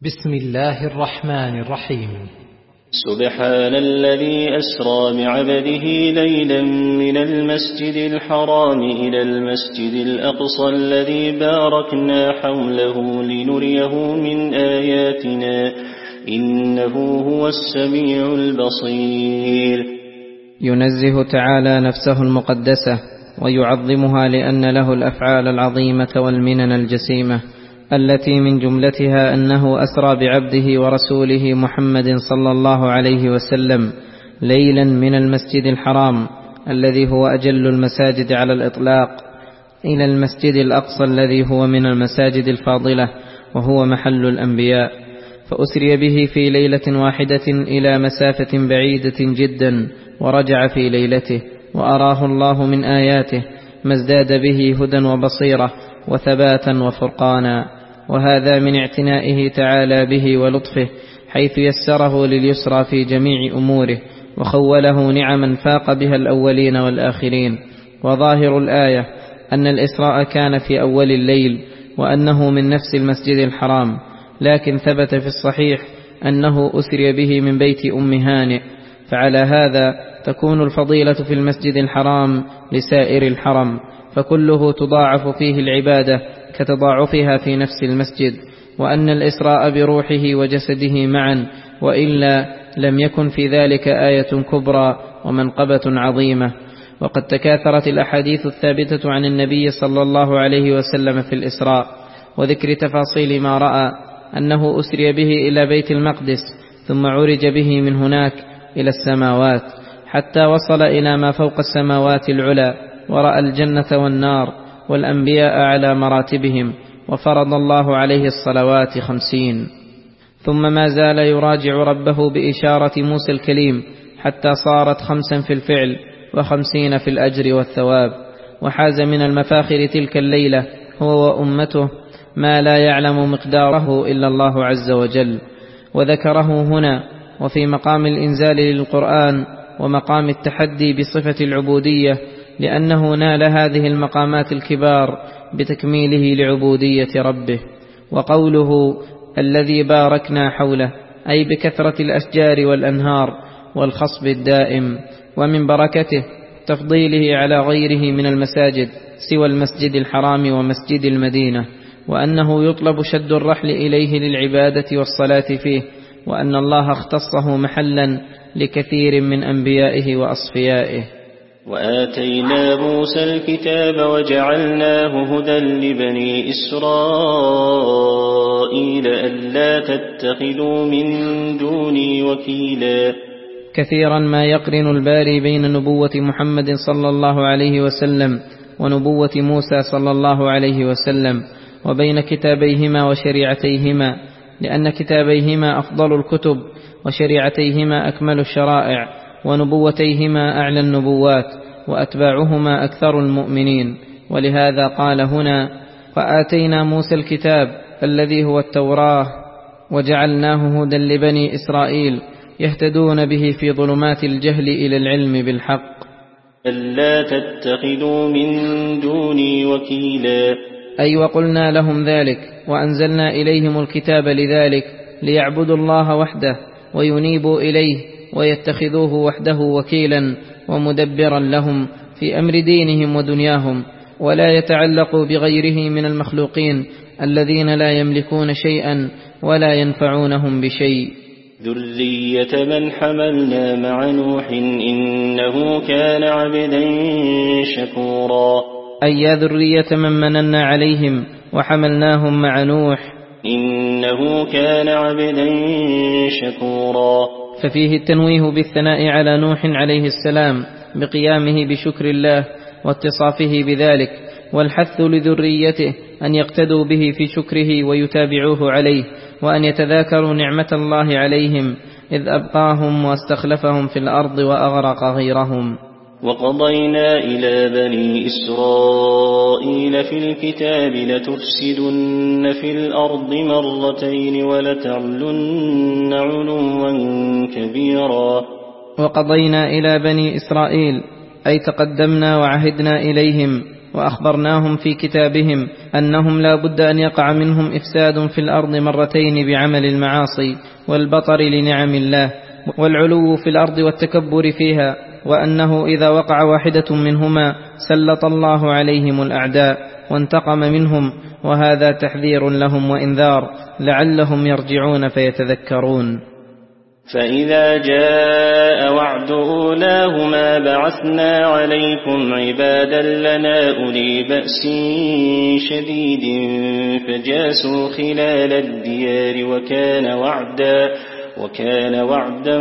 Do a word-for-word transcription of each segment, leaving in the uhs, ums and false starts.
بسم الله الرحمن الرحيم. سبحان الذي أسرى بعبده ليلا من المسجد الحرام إلى المسجد الأقصى الذي باركنا حوله لنريه من آياتنا إنه هو السميع البصير. ينزه تعالى نفسه المقدسة ويعظمها لأن له الأفعال العظيمة والمنن الجسيمة التي من جملتها أنه أسرى بعبده ورسوله محمد صلى الله عليه وسلم ليلا من المسجد الحرام الذي هو أجل المساجد على الإطلاق إلى المسجد الأقصى الذي هو من المساجد الفاضلة وهو محل الأنبياء، فأسري به في ليلة واحدة إلى مسافة بعيدة جدا، ورجع في ليلته وأراه الله من آياته ما ازداد به هدى وبصيرة وثباتا وفرقانا، وهذا من اعتنائه تعالى به ولطفه، حيث يسره لليسرى في جميع أموره وخوله نعما فاق بها الأولين والآخرين. وظاهر الآية أن الإسراء كان في أول الليل وأنه من نفس المسجد الحرام، لكن ثبت في الصحيح أنه أسري به من بيت أم هانئ، فعلى هذا تكون الفضيلة في المسجد الحرام لسائر الحرم، فكله تضاعف فيه العبادة كتضاعفها في نفس المسجد، وأن الإسراء بروحه وجسده معا، وإلا لم يكن في ذلك آية كبرى ومنقبة عظيمة. وقد تكاثرت الأحاديث الثابتة عن النبي صلى الله عليه وسلم في الإسراء وذكر تفاصيل ما رأى، أنه أسري به إلى بيت المقدس ثم عرج به من هناك إلى السماوات حتى وصل إلى ما فوق السماوات العلى، ورأى الجنة والنار والأنبياء على مراتبهم، وفرض الله عليه الصلوات خمسين. ثم ما زال يراجع ربه بإشارة موسى الكليم حتى صارت خمسا في الفعل وخمسين في الأجر والثواب، وحاز من المفاخر تلك الليلة هو وأمته ما لا يعلم مقداره إلا الله عز وجل، وذكره هنا وفي مقام الإنزال للقرآن ومقام التحدي بصفة العبودية، لأنه نال هذه المقامات الكبار بتكميله لعبودية ربه. وقوله الذي باركنا حوله أي بكثرة الأشجار والأنهار والخصب الدائم، ومن بركته تفضيله على غيره من المساجد سوى المسجد الحرام ومسجد المدينة، وأنه يطلب شد الرحل إليه للعبادة والصلاة فيه، وأن الله اختصه محلا لكثير من أنبيائه وأصفيائه. وآتينا موسى الكتاب وجعلناه هدى لبني إسرائيل ألا تتخذوا من دوني وكيلا. كثيرا ما يقرن الباري بين نبوة محمد صلى الله عليه وسلم ونبوة موسى صلى الله عليه وسلم، وبين كتابيهما وشريعتيهما، لأن كتابيهما أفضل الكتب وشريعتيهما أكمل الشرائع، ونبوتيهما أعلى النبوات، وأتباعهما أكثر المؤمنين. ولهذا قال هنا وآتينا موسى الكتاب الذي هو التوراة وجعلناه هدى لبني إسرائيل يهتدون به في ظلمات الجهل إلى العلم بالحق. ألا تتخذوا من دوني وكيلا، أي وقلنا لهم ذلك وأنزلنا إليهم الكتاب لذلك، ليعبدوا الله وحده وينيبوا إليه ويتخذوه وحده وكيلا ومدبرا لهم في أمر دينهم ودنياهم، ولا يتعلقوا بغيره من المخلوقين الذين لا يملكون شيئا ولا ينفعونهم بشيء. ذرية من حملنا مع نوح إنه كان عبدا شكورا، أي يا ذرية من مننا عليهم وحملناهم مع نوح إنه كان عبدا شكورا. ففيه التنويه بالثناء على نوح عليه السلام بقيامه بشكر الله واتصافه بذلك، والحث لذريته أن يقتدوا به في شكره ويتابعوه عليه، وأن يتذاكروا نعمة الله عليهم إذ أبقاهم واستخلفهم في الأرض وأغرق غيرهم. وقضينا إلى بني إسرائيل في الكتاب لتفسدن في الأرض مرتين ولتعلن علوا كبيرا. وقضينا إلى بني إسرائيل أي تقدمنا وعهدنا إليهم وأخبرناهم في كتابهم أنهم لا بد أن يقع منهم إفساد في الأرض مرتين بعمل المعاصي والبطر لنعم الله والعلو في الأرض والتكبر فيها، وأنه إذا وقع واحدة منهما سلط الله عليهم الأعداء وانتقم منهم، وهذا تحذير لهم وإنذار لعلهم يرجعون فيتذكرون. فإذا جاء وعد أولاهما بعثنا عليكم عبادا لنا أولي بأس شديد فجاسوا خلال الديار وكان وعدا وكان وعدا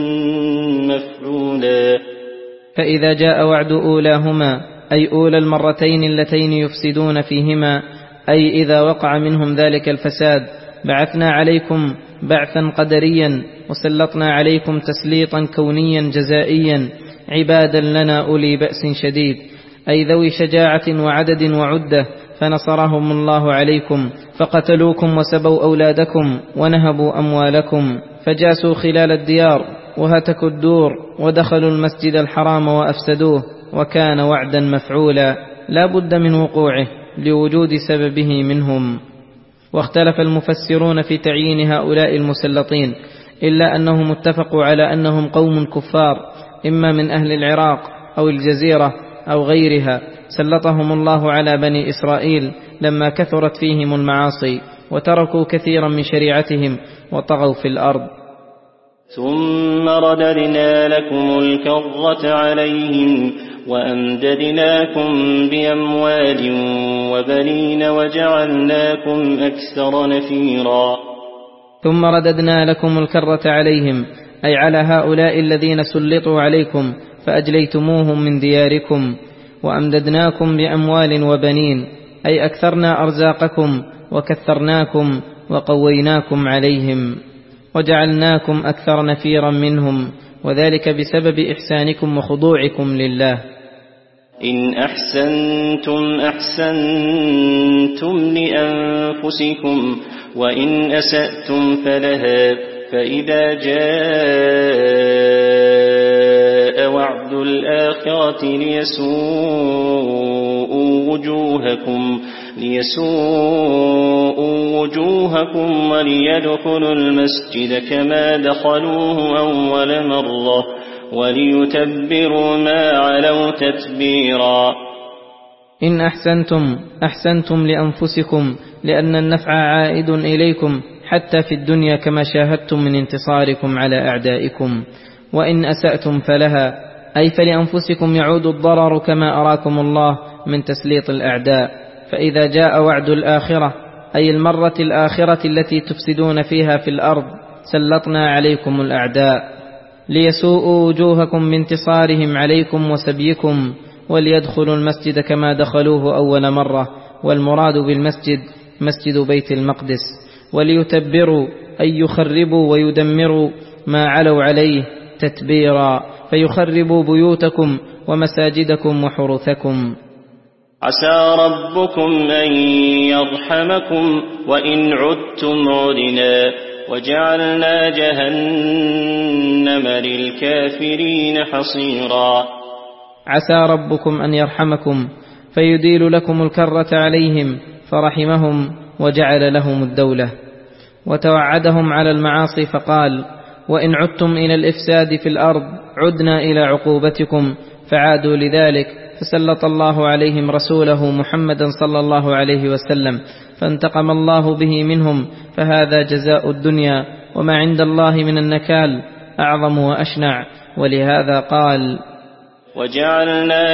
مفعولا. فإذا جاء وعد أولاهما أي أولى المرتين اللتين يفسدون فيهما، أي إذا وقع منهم ذلك الفساد بعثنا عليكم بعثا قدريا وسلطنا عليكم تسليطا كونيا جزائيا عبادا لنا أولي بأس شديد، أي ذوي شجاعة وعدد وعدة، فنصرهم الله عليكم فقتلوكم وسبوا أولادكم ونهبوا أموالكم، فجاسوا خلال الديار وهتكوا الدور ودخلوا المسجد الحرام وأفسدوه، وكان وعدا مفعولا لا بد من وقوعه لوجود سببه منهم. واختلف المفسرون في تعيين هؤلاء المسلطين، إلا أنهم اتفقوا على أنهم قوم كفار إما من أهل العراق أو الجزيرة أو غيرها، سلطهم الله على بني إسرائيل لما كثرت فيهم المعاصي وتركوا كثيرا من شريعتهم وطغوا في الأرض. ثم رددنا لكم الكرة عليهم وأمددناكم بأموال وبنين وجعلناكم أكثر نفيرا. ثم رددنا لكم الكرة عليهم أي على هؤلاء الذين سلطوا عليكم فأجليتموهم من دياركم، وأمددناكم بأموال وبنين أي أكثرنا أرزاقكم وكثرناكم وقويناكم عليهم وجعلناكم أكثر نفيرا منهم، وذلك بسبب إحسانكم وخضوعكم لله. إن أحسنتم أحسنتم لأنفسكم وإن أسأتم فلها، فإذا جاء وعد الآخرة ليسوءوا وجوهكم ليسوءوا وجوهكم وليدخلوا المسجد كما دخلوه أول مرة وليتبروا ما علوا تتبيرا. إن أحسنتم أحسنتم لأنفسكم، لأن النفع عائد إليكم حتى في الدنيا كما شاهدتم من انتصاركم على أعدائكم. وإن أسأتم فلها أي فلأنفسكم يعود الضرر كما أراكم الله من تسليط الأعداء. فإذا جاء وعد الآخرة أي المرة الآخرة التي تفسدون فيها في الأرض سلطنا عليكم الأعداء ليسوءوا وجوهكم بانتصارهم عليكم وسبيكم، وليدخلوا المسجد كما دخلوه أول مرة، والمراد بالمسجد مسجد بيت المقدس، وليتبروا أي يخربوا ويدمروا ما علوا عليه تتبيرا، فيخربوا بيوتكم ومساجدكم وحروثكم. عسى ربكم أن يرحمكم وإن عدتم عدنا وجعلنا جهنم للكافرين حصيرا. عسى ربكم أن يرحمكم فيديل لكم الكرة عليهم فرحمهم وجعل لهم الدولة، وتوعدهم على المعاصي فقال: وإن عدتم إلى الإفساد في الأرض عدنا إلى عقوبتكم، فعادوا لذلك فسلط الله عليهم رسوله محمدا صلى الله عليه وسلم فانتقم الله به منهم، فهذا جزاء الدنيا، وما عند الله من النكال أعظم وأشنع. ولهذا قال: وجعلنا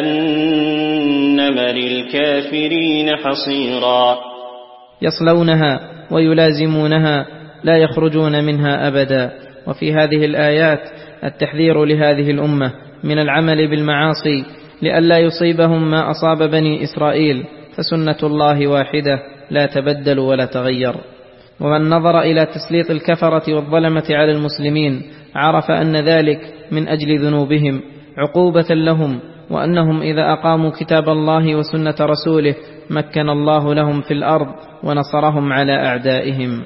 جهنم للكافرين حصيرا. يصلونها ويلازمونها لا يخرجون منها أبدا. وفي هذه الآيات التحذير لهذه الأمة من العمل بالمعاصي لئلا يصيبهم ما أصاب بني إسرائيل، فسنة الله واحدة لا تبدل ولا تغير. ومن نظر إلى تسليط الكفرة والظلمة على المسلمين عرف أن ذلك من أجل ذنوبهم عقوبة لهم، وأنهم إذا أقاموا كتاب الله وسنة رسوله مكن الله لهم في الأرض ونصرهم على أعدائهم.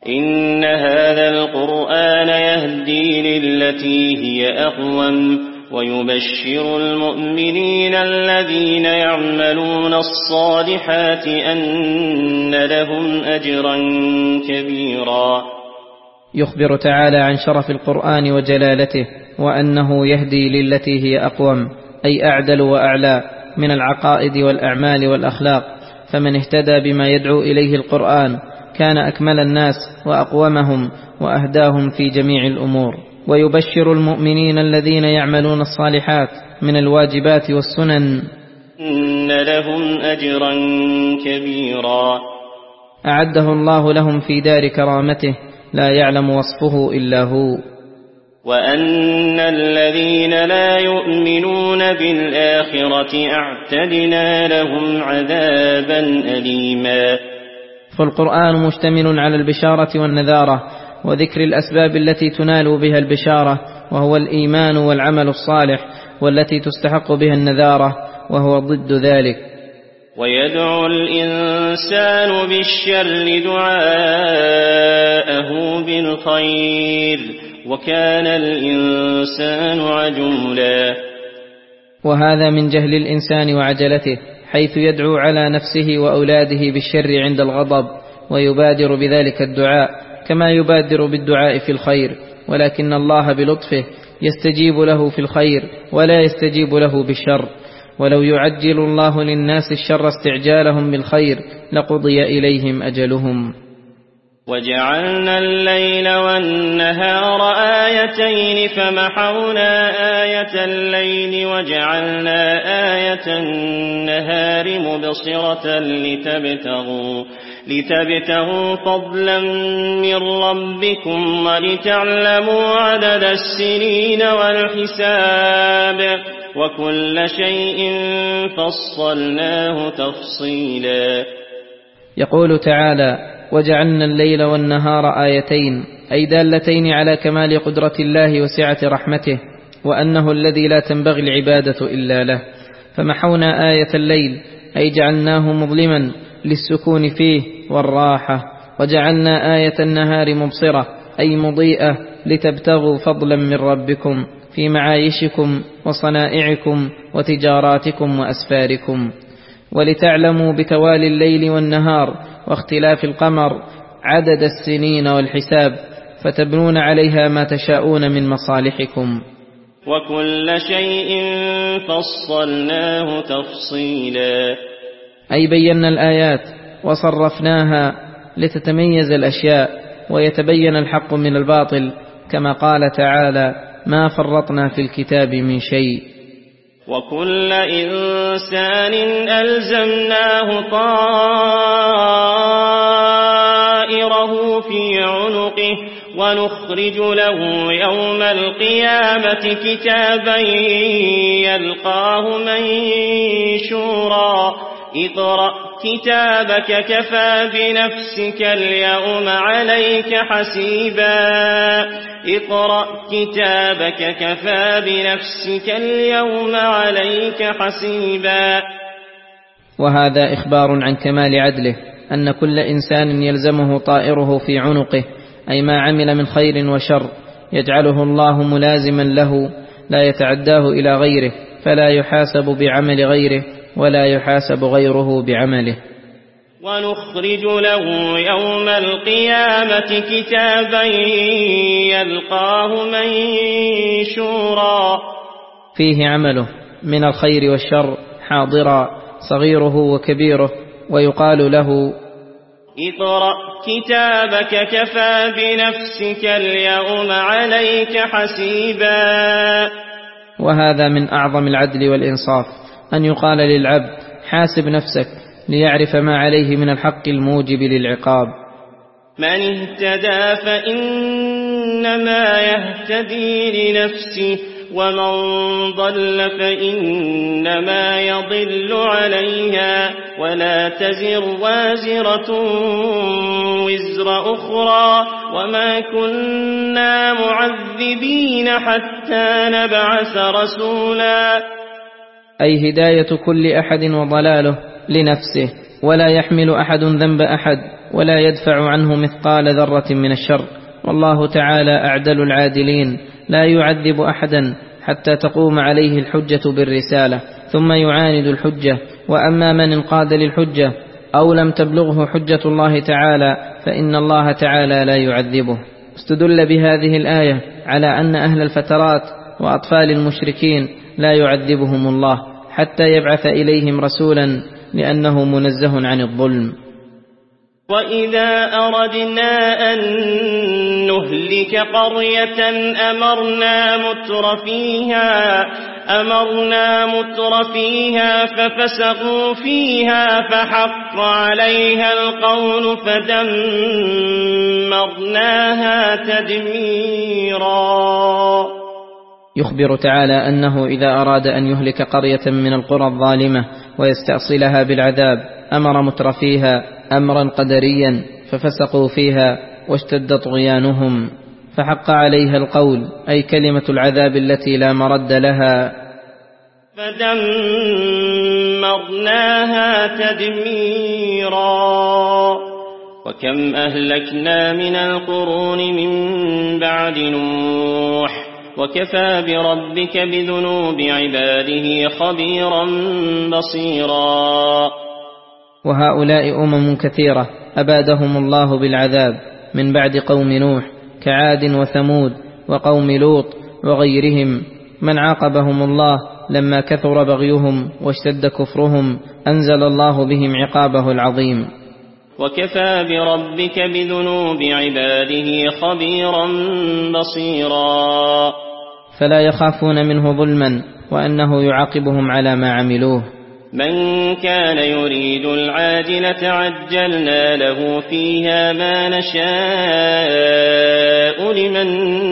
إن هذا القرآن يهدي للتي هي أقوم ويبشر المؤمنين الذين يعملون الصالحات أن لهم أجرا كبيرا. يخبر تعالى عن شرف القرآن وجلالته، وأنه يهدي للتي هي أقوم، أي أعدل وأعلى من العقائد والأعمال والأخلاق، فمن اهتدى بما يدعو إليه القرآن كان أكمل الناس وأقومهم وأهداهم في جميع الأمور. ويبشر المؤمنين الذين يعملون الصالحات من الواجبات والسنن إن لهم أجرا كبيرا، أعده الله لهم في دار كرامته لا يعلم وصفه إلا هو. وأن الذين لا يؤمنون بالآخرة أعتدنا لهم عذابا أليما. فالقرآن مشتمل على البشارة والنذارة وذكر الأسباب التي تنال بها البشارة، وهو الإيمان والعمل الصالح، والتي تستحق بها النذارة وهو ضد ذلك. ويدعو الإنسان بالشر دعاءه بالخير وكان الإنسان عجولا. وهذا من جهل الإنسان وعجلته، حيث يدعو على نفسه وأولاده بالشر عند الغضب، ويبادر بذلك الدعاء كما يبادر بالدعاء في الخير، ولكن الله بلطفه يستجيب له في الخير ولا يستجيب له بالشر. ولو يعجل الله للناس الشر استعجالهم بالخير لقضي إليهم أجلهم. وجعلنا الليل والنهار آيتين فمحونا آية الليل وجعلنا آية النهار مبصرة لتبتغوا, لتبتغوا فضلا من ربكم ولتعلموا عدد السنين والحساب وكل شيء فصلناه تفصيلا. يقول تعالى: وجعلنا الليل والنهار آيتين، أي دالتين على كمال قدرة الله وسعة رحمته، وأنه الذي لا تنبغي العبادة إلا له. فمحونا آية الليل أي جعلناه مظلما للسكون فيه والراحة، وجعلنا آية النهار مبصرة أي مضيئة لتبتغوا فضلا من ربكم في معايشكم وصنائعكم وتجاراتكم وأسفاركم، ولتعلموا بتوالي الليل والنهار واختلاف القمر عدد السنين والحساب، فتبنون عليها ما تشاءون من مصالحكم. وكل شيء فصلناه تفصيلا، أي بينا الآيات وصرفناها لتتميز الأشياء ويتبين الحق من الباطل، كما قال تعالى: ما فرطنا في الكتاب من شيء. وكل إنسان ألزمناه طائره في عنقه ونخرج له يوم القيامة كتابا يلقاه منشورا. اقرأ كتابك كفى بنفسك اليوم عليك حسيبا. اقرأ كتابك كفى بنفسك اليوم عليك حسيبا. وهذا إخبار عن كمال عدله، أن كل إنسان يلزمه طائره في عنقه، أي ما عمل من خير وشر يجعله الله ملازما له لا يتعداه إلى غيره، فلا يحاسب بعمل غيره ولا يحاسب غيره بعمله. ونخرج له يوم القيامة كتابا يلقاه منشورا، فيه عمله من الخير والشر حاضرا صغيره وكبيره، ويقال له: اقرأ كتابك كفى بنفسك اليوم عليك حسيبا. وهذا من أعظم العدل والإنصاف، أن يقال للعبد: حاسب نفسك، ليعرف ما عليه من الحق الموجب للعقاب. من اهتدى فإنما يهتدي لنفسه ومن ضل فإنما يضل عليها ولا تزر وازرة وزر أخرى وما كنا معذبين حتى نبعث رسولا. أي هداية كل أحد وضلاله لنفسه، ولا يحمل أحد ذنب أحد ولا يدفع عنه مثقال ذرة من الشر. والله تعالى أعدل العادلين، لا يعذب أحدا حتى تقوم عليه الحجة بالرسالة ثم يعاند الحجة. وأما من انقاد للحجة أو لم تبلغه حجة الله تعالى فإن الله تعالى لا يعذبه. استدل بهذه الآية على أن أهل الفترات وأطفال المشركين لا يعذبهم الله حتى يبعث إليهم رسولا لأنه منزه عن الظلم. وإذا أردنا أن نهلك قرية أمرنا متر فيها أمرنا متر فيها ففسقوا فيها فحق عليها القول فدمرناها تدميرا. يخبر تعالى أنه إذا أراد أن يهلك قرية من القرى الظالمة ويستأصلها بالعذاب أمر متر فيها أمرا قدريا ففسقوا فيها واشتد طغيانهم، فحق عليها القول أي كلمة العذاب التي لا مرد لها. فدمرناها تدميرا. وكم أهلكنا من القرون من بعد نوح وكفى بربك بذنوب عباده خبيرا بصيرا. وهؤلاء أمم كثيرة أبادهم الله بالعذاب من بعد قوم نوح كعاد وثمود وقوم لوط وغيرهم، من عاقبهم الله لما كثر بغيهم واشتد كفرهم أنزل الله بهم عقابه العظيم. وكفى بربك بذنوب عباده خبيرا بصيرا. فلا يخافون منه ظلما وأنه يعاقبهم على ما عملوه. من كان يريد العاجلة عجلنا له فيها ما نشاء لمن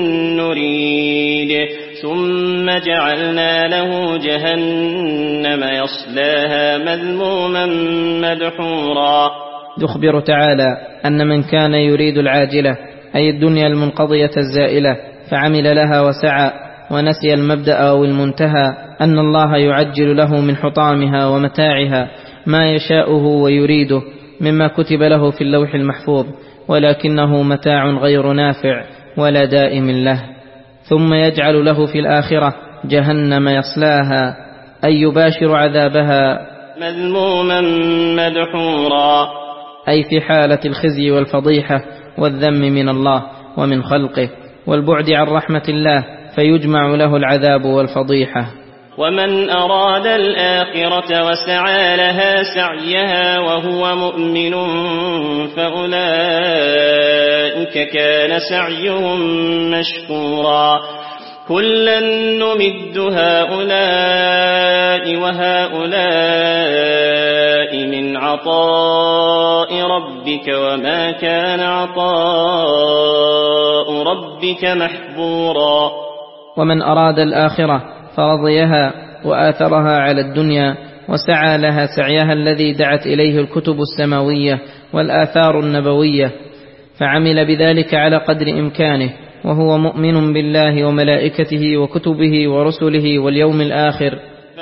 نريد ثم جعلنا له جهنم يصلاها مذموما مدحورا. يخبر تعالى أن من كان يريد العاجلة أي الدنيا المنقضية الزائلة فعمل لها وسعى ونسي المبدأ أو المنتهى أن الله يعجل له من حطامها ومتاعها ما يشاءه ويريده مما كتب له في اللوح المحفوظ، ولكنه متاع غير نافع ولا دائم له، ثم يجعل له في الآخرة جهنم يصلاها أي يباشر عذابها مذموما مدحورا، أي في حالة الخزي والفضيحة والذم من الله ومن خلقه والبعد عن رحمة الله فيجمع له العذاب والفضيحة. ومن أراد الآخرة وسعى لها سعيها وهو مؤمن فأولئك كان سعيهم مشكورا. كلا نمد هؤلاء وهؤلاء من عطاء ربك وما كان عطاء ربك محظورا. ومن أراد الآخرة فرضيها وآثرها على الدنيا وسعى لها سعيها الذي دعت إليه الكتب السماوية والآثار النبوية فعمل بذلك على قدر إمكانه وهو مؤمن بالله وملائكته وكتبه ورسله واليوم الآخر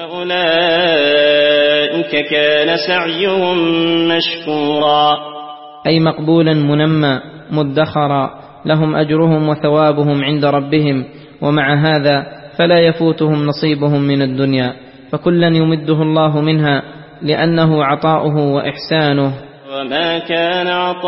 فأولئك كان سعيهم مشكورا، أي مقبولا منمى مدخرا، لهم أجرهم وثوابهم عند ربهم، ومع هذا فلا يفوتهم نصيبهم من الدنيا، فكلا يمده الله منها لأنه عطاؤه وإحسانه. وما كان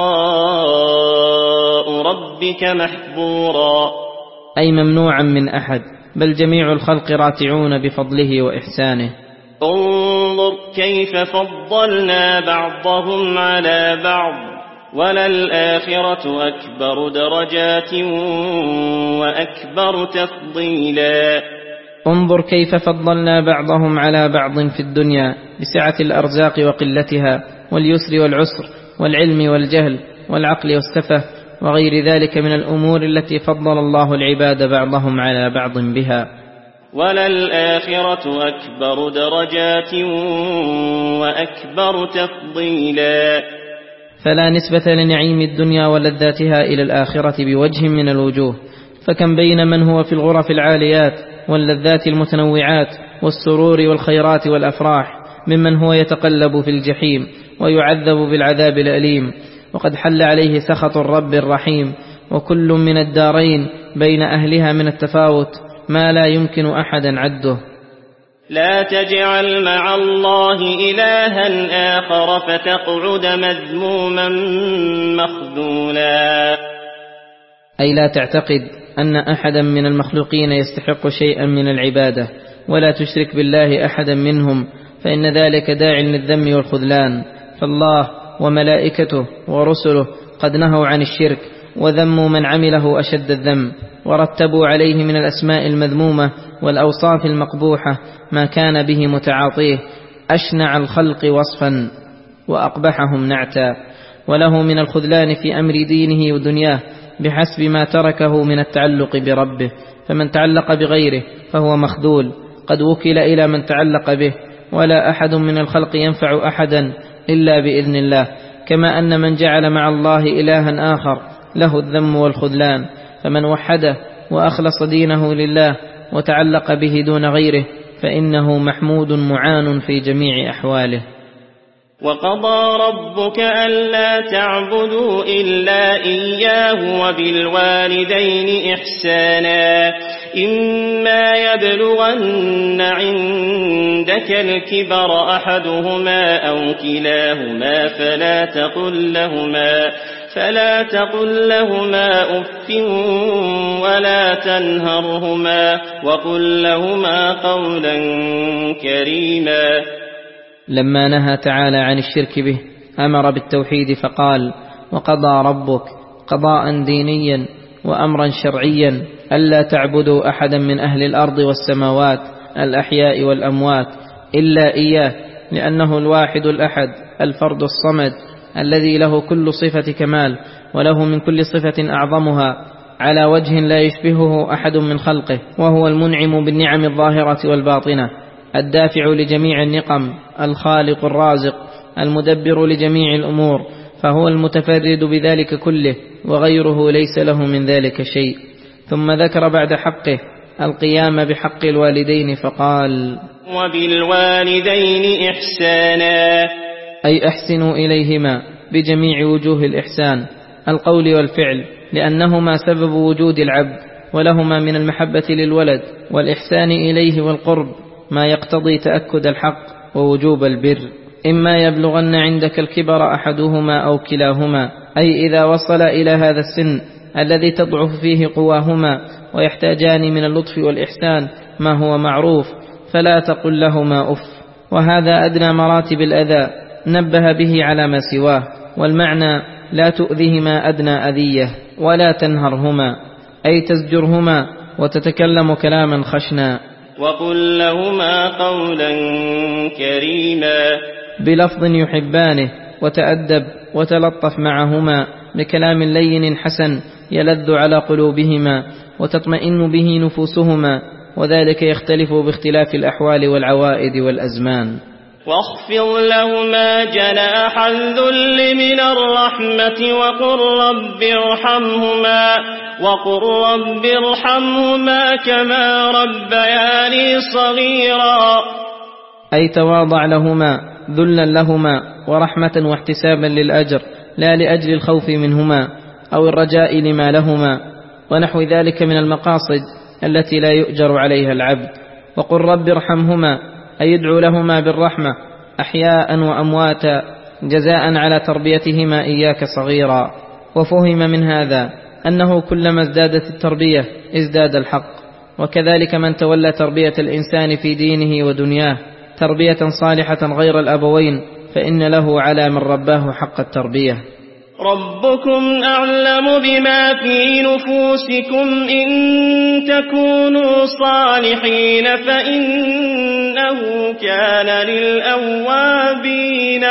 عطاء ربك محظورا، أي ممنوعا من أحد، بل جميع الخلق راتعون بفضله وإحسانه. انظر كيف فضلنا بعضهم على بعض وللآخرة أكبر درجات وأكبر تفضيلا. انظر كيف فضلنا بعضهم على بعض في الدنيا بسعة الأرزاق وقلتها واليسر والعسر والعلم والجهل والعقل والسفه وغير ذلك من الأمور التي فضل الله العباد بعضهم على بعض بها. وللآخرة أكبر درجات وأكبر تفضيلا. فلا نسبة لنعيم الدنيا ولذاتها إلى الآخرة بوجه من الوجوه، فكم بين من هو في الغرف العاليات واللذات المتنوعات والسرور والخيرات والأفراح ممن هو يتقلب في الجحيم ويعذب بالعذاب الأليم، وقد حل عليه سخط الرب الرحيم، وكل من الدارين بين أهلها من التفاوت ما لا يمكن أحدا عده. لا تجعل مع الله إلها آخر فتقعد مذموما مخذولا. أي لا تعتقد أن أحدا من المخلوقين يستحق شيئا من العبادة، ولا تشرك بالله أحدا منهم، فإن ذلك داع للذم والخذلان. فالله وملائكته ورسله قد نهوا عن الشرك وذموا من عمله أشد الذم، ورتبوا عليه من الأسماء المذمومة والأوصاف المقبوحة ما كان به متعاطيه أشنع الخلق وصفا وأقبحهم نعتا، وله من الخذلان في أمر دينه ودنياه بحسب ما تركه من التعلق بربه. فمن تعلق بغيره فهو مخذول، قد وكل إلى من تعلق به، ولا أحد من الخلق ينفع أحدا إلا بإذن الله. كما أن من جعل مع الله إلها آخر له الذم والخذلان. فمن وحده وأخلص دينه لله وتعلق به دون غيره فإنه محمود معان في جميع أحواله. وقضى ربك ألا تعبدوا إلا إياه وبالوالدين إحسانا إما يبلغن عندك الكبر أحدهما أو كلاهما فلا تقل لهما فلا تقل لهما أف ولا تنهرهما وقل لهما قولا كريما. لما نهى تعالى عن الشرك به أمر بالتوحيد فقال: وقضى ربك قضاء دينيا وأمرا شرعيا ألا تعبدوا أحدا من أهل الأرض والسماوات الأحياء والأموات إلا إياه، لأنه الواحد الأحد الفرد الصمد الذي له كل صفة كمال، وله من كل صفة أعظمها على وجه لا يشبهه أحد من خلقه، وهو المنعم بالنعم الظاهرة والباطنة، الدافع لجميع النقم، الخالق الرازق، المدبر لجميع الأمور، فهو المتفرد بذلك كله، وغيره ليس له من ذلك شيء. ثم ذكر بعد حقه القيام بحق الوالدين فقال: وبالوالدين إحسانا، أي أحسنوا إليهما بجميع وجوه الإحسان، القول والفعل، لأنهما سبب وجود العبد، ولهما من المحبة للولد والإحسان إليه والقرب ما يقتضي تأكد الحق ووجوب البر. إما يبلغن عندك الكبر أحدهما أو كلاهما، أي إذا وصل إلى هذا السن الذي تضعف فيه قواهما ويحتاجان من اللطف والإحسان ما هو معروف، فلا تقل لهما أف، وهذا أدنى مراتب الأذى نبه به على ما سواه، والمعنى لا تؤذهما أدنى أذية، ولا تنهرهما أي تزجرهما وتتكلم كلاما خشنا. وقل لهما قولا كريما، بلفظ يحبانه، وتأدب وتلطف معهما بكلام لين حسن يلذ على قلوبهما وتطمئن به نفوسهما، وذلك يختلف باختلاف الأحوال والعوائد والأزمان. واخفض لهما جناح الذل من الرحمة وقل رب ارحمهما وقل رب ارحمهما كما ربياني صغيرا، أي تواضع لهما ذلا لهما ورحمة واحتسابا للأجر، لا لأجل الخوف منهما أو الرجاء لما لهما، ونحو ذلك من المقاصد التي لا يؤجر عليها العبد. وقل رب ارحمهما أي يدعو لهما بالرحمة أحياء وأمواتا جزاء على تربيتهما إياك صغيرا. وفهم من هذا أنه كلما ازدادت التربية ازداد الحق، وكذلك من تولى تربية الإنسان في دينه ودنياه تربية صالحة غير الأبوين فإن له على من رباه حق التربية. ربكم أعلم بما في نفوسكم إن تكونوا صالحين فإنه كان للأوابين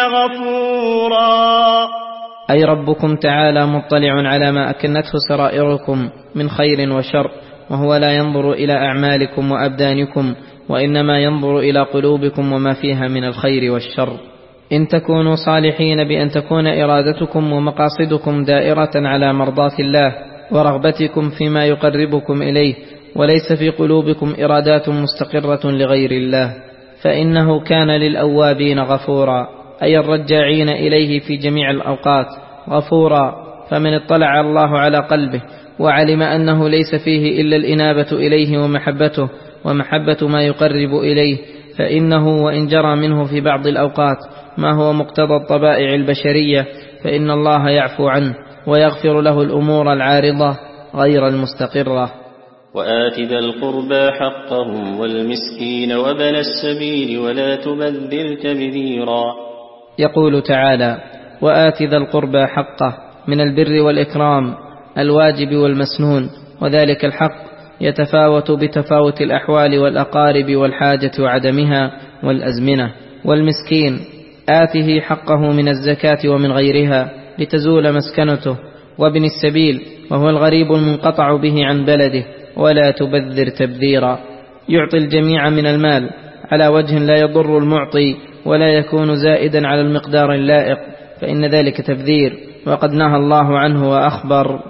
غفورا، أي ربكم تعالى مطلع على ما أكنته سرائركم من خير وشر، وهو لا ينظر إلى أعمالكم وأبدانكم، وإنما ينظر إلى قلوبكم وما فيها من الخير والشر. إن تكونوا صالحين بأن تكون إرادتكم ومقاصدكم دائرة على مرضاة الله ورغبتكم فيما يقربكم إليه، وليس في قلوبكم إرادات مستقرة لغير الله، فإنه كان للأوابين غفورا، أي الرجاعين إليه في جميع الأوقات غفورا. فمن اطلع الله على قلبه وعلم أنه ليس فيه إلا الإنابة إليه ومحبته ومحبة ما يقرب إليه، فإنه وإن جرى منه في بعض الأوقات ما هو مقتضى الطبائع البشرية فإن الله يعفو عنه ويغفر له الأمور العارضة غير المستقرة. وآت ذا القربى حقه والمسكين وابن السبيل ولا تبذر تبذيرا. يقول تعالى: وآت ذا القربى حقه من البر والإكرام الواجب والمسنون، وذلك الحق يتفاوت بتفاوت الأحوال والأقارب والحاجة وعدمها والأزمنة. والمسكين آته حقه من الزكاة ومن غيرها لتزول مسكنته. وابن السبيل وهو الغريب المنقطع به عن بلده ولا تبذر تبذيرا، يعطي الجميع من المال على وجه لا يضر المعطي ولا يكون زائدا على المقدار اللائق، فإن ذلك تبذير، وقد نهى الله عنه وأخبر: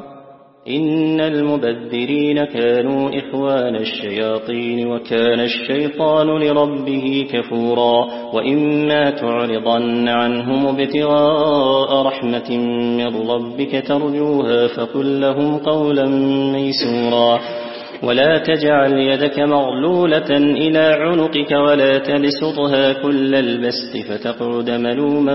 إن المبذرين كانوا إخوان الشياطين وكان الشيطان لربه كفورا. وإما تعرضن عنهم ابتغاء رحمة من ربك ترجوها فقل لهم قولا ميسورا. ولا تجعل يدك مغلولة إلى عنقك ولا تبسطها كل البسط فتقعد ملوما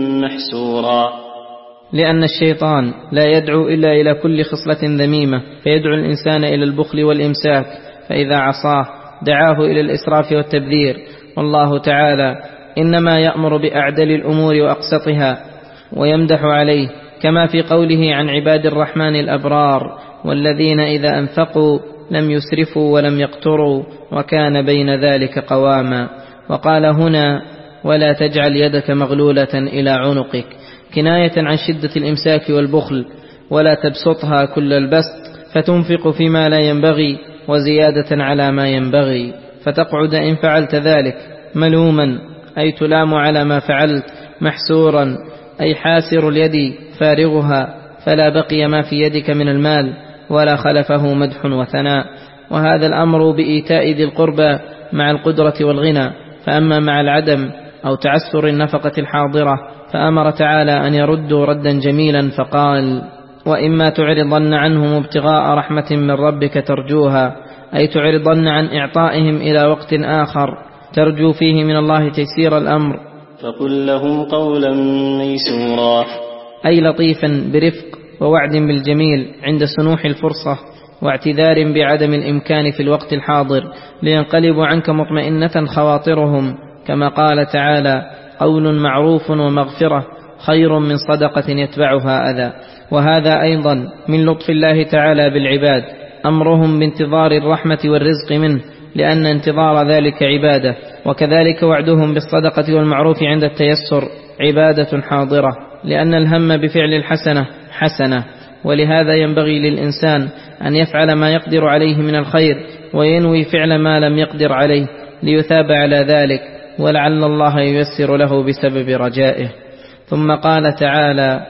محسورا. لأن الشيطان لا يدعو إلا إلى كل خصلة ذميمة، فيدعو الإنسان إلى البخل والإمساك، فإذا عصاه دعاه إلى الإسراف والتبذير. والله تعالى إنما يأمر بأعدل الأمور وأقسطها ويمدح عليه، كما في قوله عن عباد الرحمن الأبرار: والذين إذا أنفقوا لم يسرفوا ولم يقتروا وكان بين ذلك قواما. وقال هنا: ولا تجعل يدك مغلولة إلى عنقك، كناية عن شدة الإمساك والبخل، ولا تبسطها كل البسط فتنفق فيما لا ينبغي وزيادة على ما ينبغي، فتقعد إن فعلت ذلك ملوما، أي تلام على ما فعلت، محسورا، أي حاسر اليد فارغها، فلا بقي ما في يدك من المال ولا خلفه مدح وثناء. وهذا الأمر بإيتاء ذي القربى مع القدرة والغنى، فأما مع العدم أو تعسر النفقة الحاضرة فأمر تعالى أن يردوا ردا جميلا فقال: وإما تعرضن عنهم ابتغاء رحمة من ربك ترجوها، أي تعرضن عن إعطائهم إلى وقت آخر ترجو فيه من الله تيسير الأمر فقل لهم قولا ميسورا، أي لطيفا برفق ووعد بالجميل عند سنوح الفرصة واعتذار بعدم الإمكان في الوقت الحاضر، لينقلب عنك مطمئنة خواطرهم، كما قال تعالى: قول معروف ومغفرة خير من صدقة يتبعها أذى. وهذا أيضا من لطف الله تعالى بالعباد، أمرهم بانتظار الرحمة والرزق منه، لأن انتظار ذلك عبادة. وكذلك وعدهم بالصدقة والمعروف عند التيسر عبادة حاضرة، لأن الهم بفعل الحسنة حسنة. ولهذا ينبغي للإنسان أن يفعل ما يقدر عليه من الخير وينوي فعل ما لم يقدر عليه ليثاب على ذلك، ولعل الله ييسر له بسبب رجائه. ثم قال تعالى: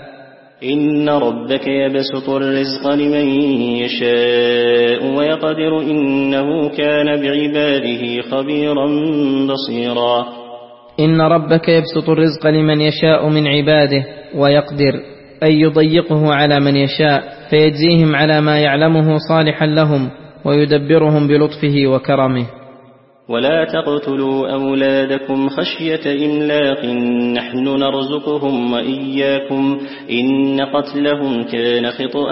إن ربك يبسط الرزق لمن يشاء ويقدر إنه كان بعباده خبيرا بصيرا. إن ربك يبسط الرزق لمن يشاء من عباده ويقدر، أي يضيقه على من يشاء فيجزيهم على ما يعلمه صالحا لهم ويدبرهم بلطفه وكرمه. ولا تقتلوا أولادكم خشية إملاق نحن نرزقهم وإياكم إن قتلهم كان خطأ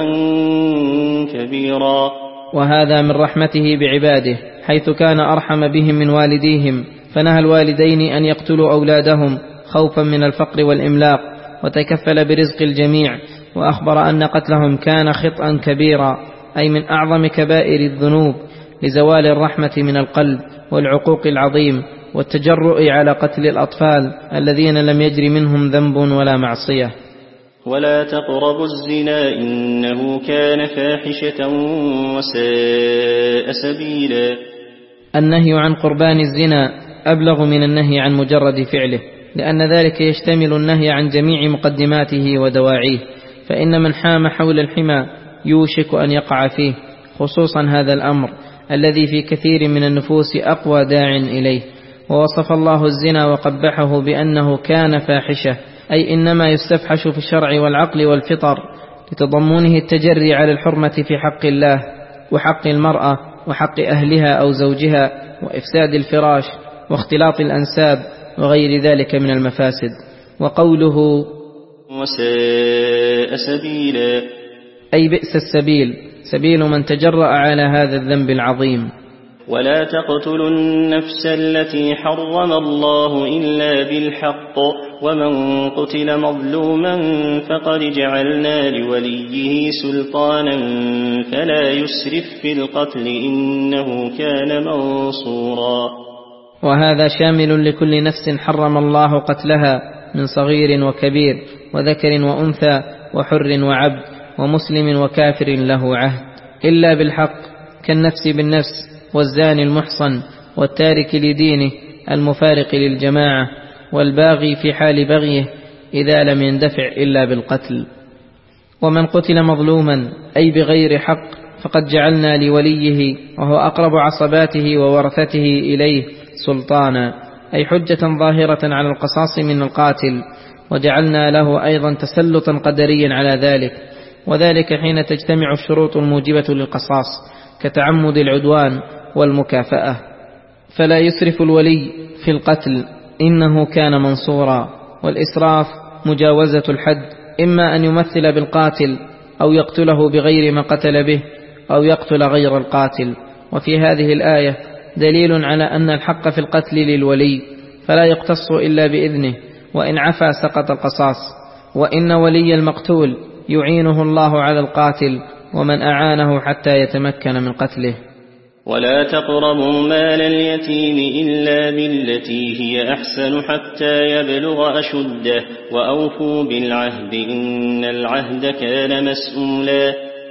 كبيرا. وهذا من رحمته بعباده، حيث كان أرحم بهم من والديهم، فنهى الوالدين أن يقتلوا أولادهم خوفا من الفقر والإملاق، وتكفل برزق الجميع، وأخبر أن قتلهم كان خطأ كبيرا، أي من أعظم كبائر الذنوب، لزوال الرحمة من القلب والعقوق العظيم والتجرؤ على قتل الأطفال الذين لم يجر منهم ذنب ولا معصية. ولا تقربوا الزنا إنه كان فاحشة وساء سبيلا. النهي عن قربان الزنا أبلغ من النهي عن مجرد فعله، لأن ذلك يشتمل النهي عن جميع مقدماته ودواعيه، فإن من حام حول الحمى يوشك أن يقع فيه، خصوصا هذا الأمر الذي في كثير من النفوس أقوى داع إليه. ووصف الله الزنا وقبحه بأنه كان فاحشة، أي إنما يستفحش في الشرع والعقل والفطر، لتضمنه التجري على الحرمة في حق الله وحق المرأة وحق أهلها أو زوجها وإفساد الفراش واختلاط الأنساب وغير ذلك من المفاسد. وقوله وساء سبيلا أي بئس السبيل، سبيل من تجرأ على هذا الذنب العظيم. ولا تقتلوا النفس التي حرم الله إلا بالحق ومن قتل مظلوما فقد جعلنا لوليه سلطانا فلا يسرف في القتل إنه كان منصورا. وهذا شامل لكل نفس حرم الله قتلها من صغير وكبير وذكر وأنثى وحر وعبد ومسلم وكافر له عهد إلا بالحق، كالنفس بالنفس والزاني المحصن والتارك لدينه المفارق للجماعة والباغي في حال بغيه إذا لم يندفع إلا بالقتل. ومن قتل مظلوما أي بغير حق فقد جعلنا لوليه وهو أقرب عصباته وورثته إليه سلطانا، أي حجة ظاهرة على القصاص من القاتل، وجعلنا له أيضا تسلطا قدريا على ذلك، وذلك حين تجتمع الشروط الموجبة للقصاص كتعمد العدوان والمكافأة. فلا يسرف الولي في القتل إنه كان منصورا. والإسراف مجاوزة الحد، إما أن يمثل بالقاتل أو يقتله بغير ما قتل به أو يقتل غير القاتل. وفي هذه الآية دليل على أن الحق في القتل للولي فلا يقتص إلا بإذنه، وإن عفا سقط القصاص، وإن ولي المقتول يعينه الله على القاتل ومن أعانه حتى يتمكن من قتله. ولا تقربوا مال اليتيم إلا بالتي هي أحسن حتى يبلغ أشده وأوفوا بالعهد إن العهد كان مسؤولا.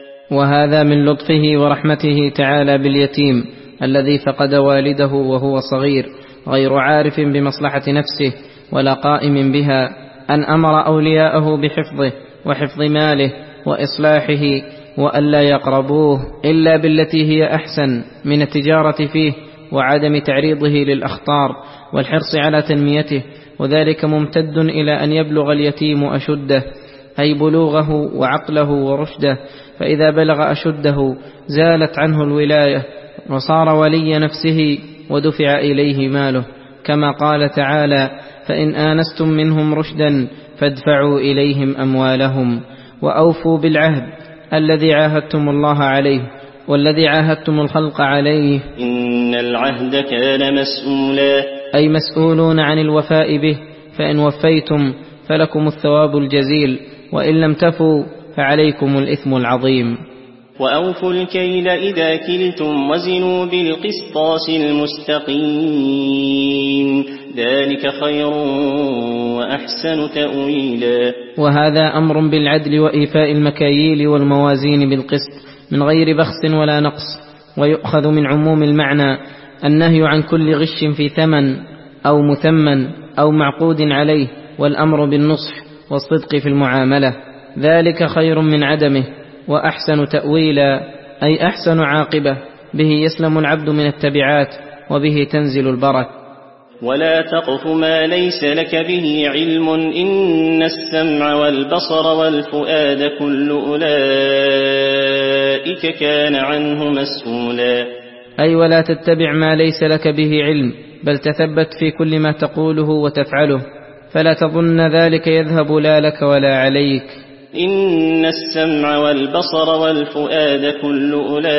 وهذا من لطفه ورحمته تعالى باليتيم الذي فقد والده وهو صغير غير عارف بمصلحة نفسه ولا قائم بها، أن أمر أولياءه بحفظه وحفظ ماله وإصلاحه وألا يقربوه إلا بالتي هي أحسن من التجارة فيه وعدم تعريضه للأخطار والحرص على تنميته، وذلك ممتد إلى أن يبلغ اليتيم أشده أي بلوغه وعقله ورشده، فإذا بلغ أشده زالت عنه الولاية وصار ولي نفسه ودفع إليه ماله، كما قال تعالى فإن آنستم منهم رشدا فادفعوا إليهم أموالهم. وأوفوا بالعهد الذي عاهدتم الله عليه والذي عاهدتم الخلق عليه إن العهد كان مسؤولا، أي مسؤولون عن الوفاء به، فإن وفيتم فلكم الثواب الجزيل وإن لم تفوا فعليكم الإثم العظيم. وأوفوا الكيل إذا كلتم وزنوا بالقسطاس المستقيم ذلك خير وأحسن تأويلا. وهذا أمر بالعدل وإيفاء المكاييل والموازين بالقسط من غير بخس ولا نقص، ويؤخذ من عموم المعنى النهي عن كل غش في ثمن أو مثمن أو معقود عليه، والأمر بالنصح والصدق في المعاملة، ذلك خير من عدمه وأحسن تأويلا أي أحسن عاقبة، به يسلم العبد من التبعات وبه تنزل البركة. ولا تقف ما ليس لك به علم إن السمع والبصر والفؤاد كل أولئك كان عنه مسؤولا، أي ولا تتبع ما ليس لك به علم، بل تثبت في كل ما تقوله وتفعله، فلا تظن ذلك يذهب لا لك ولا عليك. إن السمع والبصر والفؤاد كل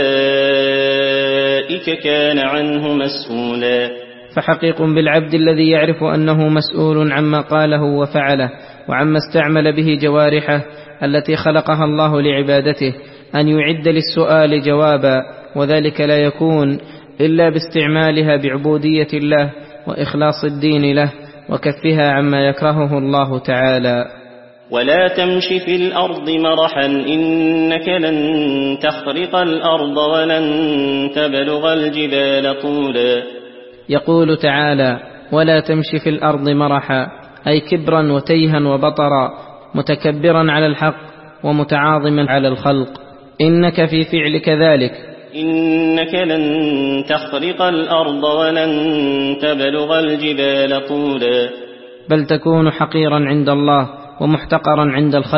أولئك كان عنه مسؤولا. فحقيق بالعبد الذي يعرف أنه مسؤول عما قاله وفعله وعما استعمل به جوارحه التي خلقها الله لعبادته أن يعد للسؤال جوابا، وذلك لا يكون إلا باستعمالها بعبودية الله وإخلاص الدين له وكفها عما يكرهه الله تعالى. ولا تمش في الأرض مرحا إنك لن تخرق الأرض ولن تبلغ الجبال طولا. يقول تعالى ولا تمشي في الأرض مرحا، أي كبرا وتيها وبطرا، متكبرا على الحق ومتعاظما على الخلق، إنك في فعلك ذلك إنك لن تخرق الأرض ولن تبلغ الجبال طولا، بل تكون حقيرا عند الله ومحتقرا عند الخلق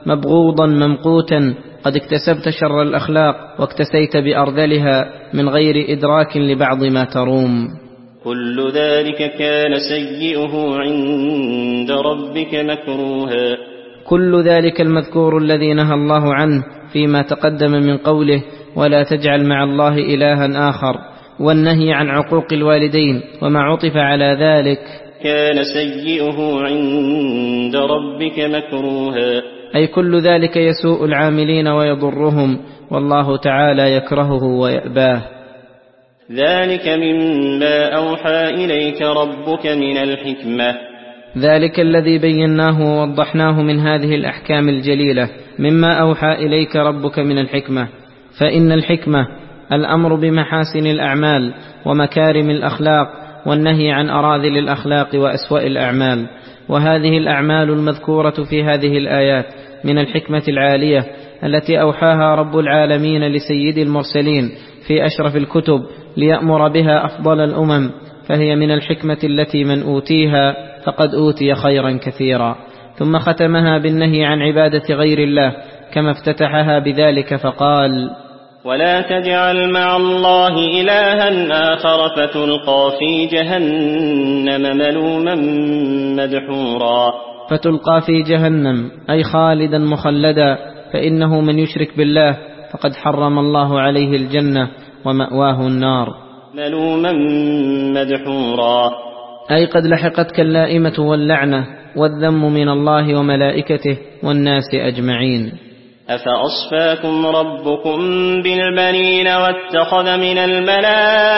مبغوضا ممقوتا، قد اكتسبت شر الأخلاق واكتسيت بأرذلها من غير إدراك لبعض ما تروم. كل ذلك كان سيئه عند ربك مكروها. كل ذلك المذكور الذي نهى الله عنه فيما تقدم من قوله ولا تجعل مع الله إلها آخر، والنهي عن عقوق الوالدين وما عطف على ذلك كان سيئه عند ربك مكروها، أي كل ذلك يسوء العاملين ويضرهم، والله تعالى يكرهه ويأباه. ذلك مما أوحى إليك ربك من الحكمة. ذلك الذي بيناه ووضحناه من هذه الأحكام الجليلة مما أوحى إليك ربك من الحكمة، فإن الحكمة الأمر بمحاسن الأعمال ومكارم الأخلاق، والنهي عن أراذل الأخلاق وأسوأ الأعمال. وهذه الأعمال المذكورة في هذه الآيات من الحكمة العالية التي أوحاها رب العالمين لسيد المرسلين في أشرف الكتب ليأمر بها أفضل الأمم، فهي من الحكمة التي من أوتيها فقد أوتي خيرا كثيرا. ثم ختمها بالنهي عن عبادة غير الله كما افتتحها بذلك فقال ولا تجعل مع الله إلها آخر فتلقى في جهنم ملوما مدحورا. فتلقى في جهنم أي خالدا مخلدا، فإنه من يشرك بالله فقد حرم الله عليه الجنة ومأواه النار. ملوما مدحورا أي قد لحقتك اللائمة واللعنة والذم من الله وملائكته والناس أجمعين. أفأصفاكم ربكم بالبنين واتخذ من الملائكة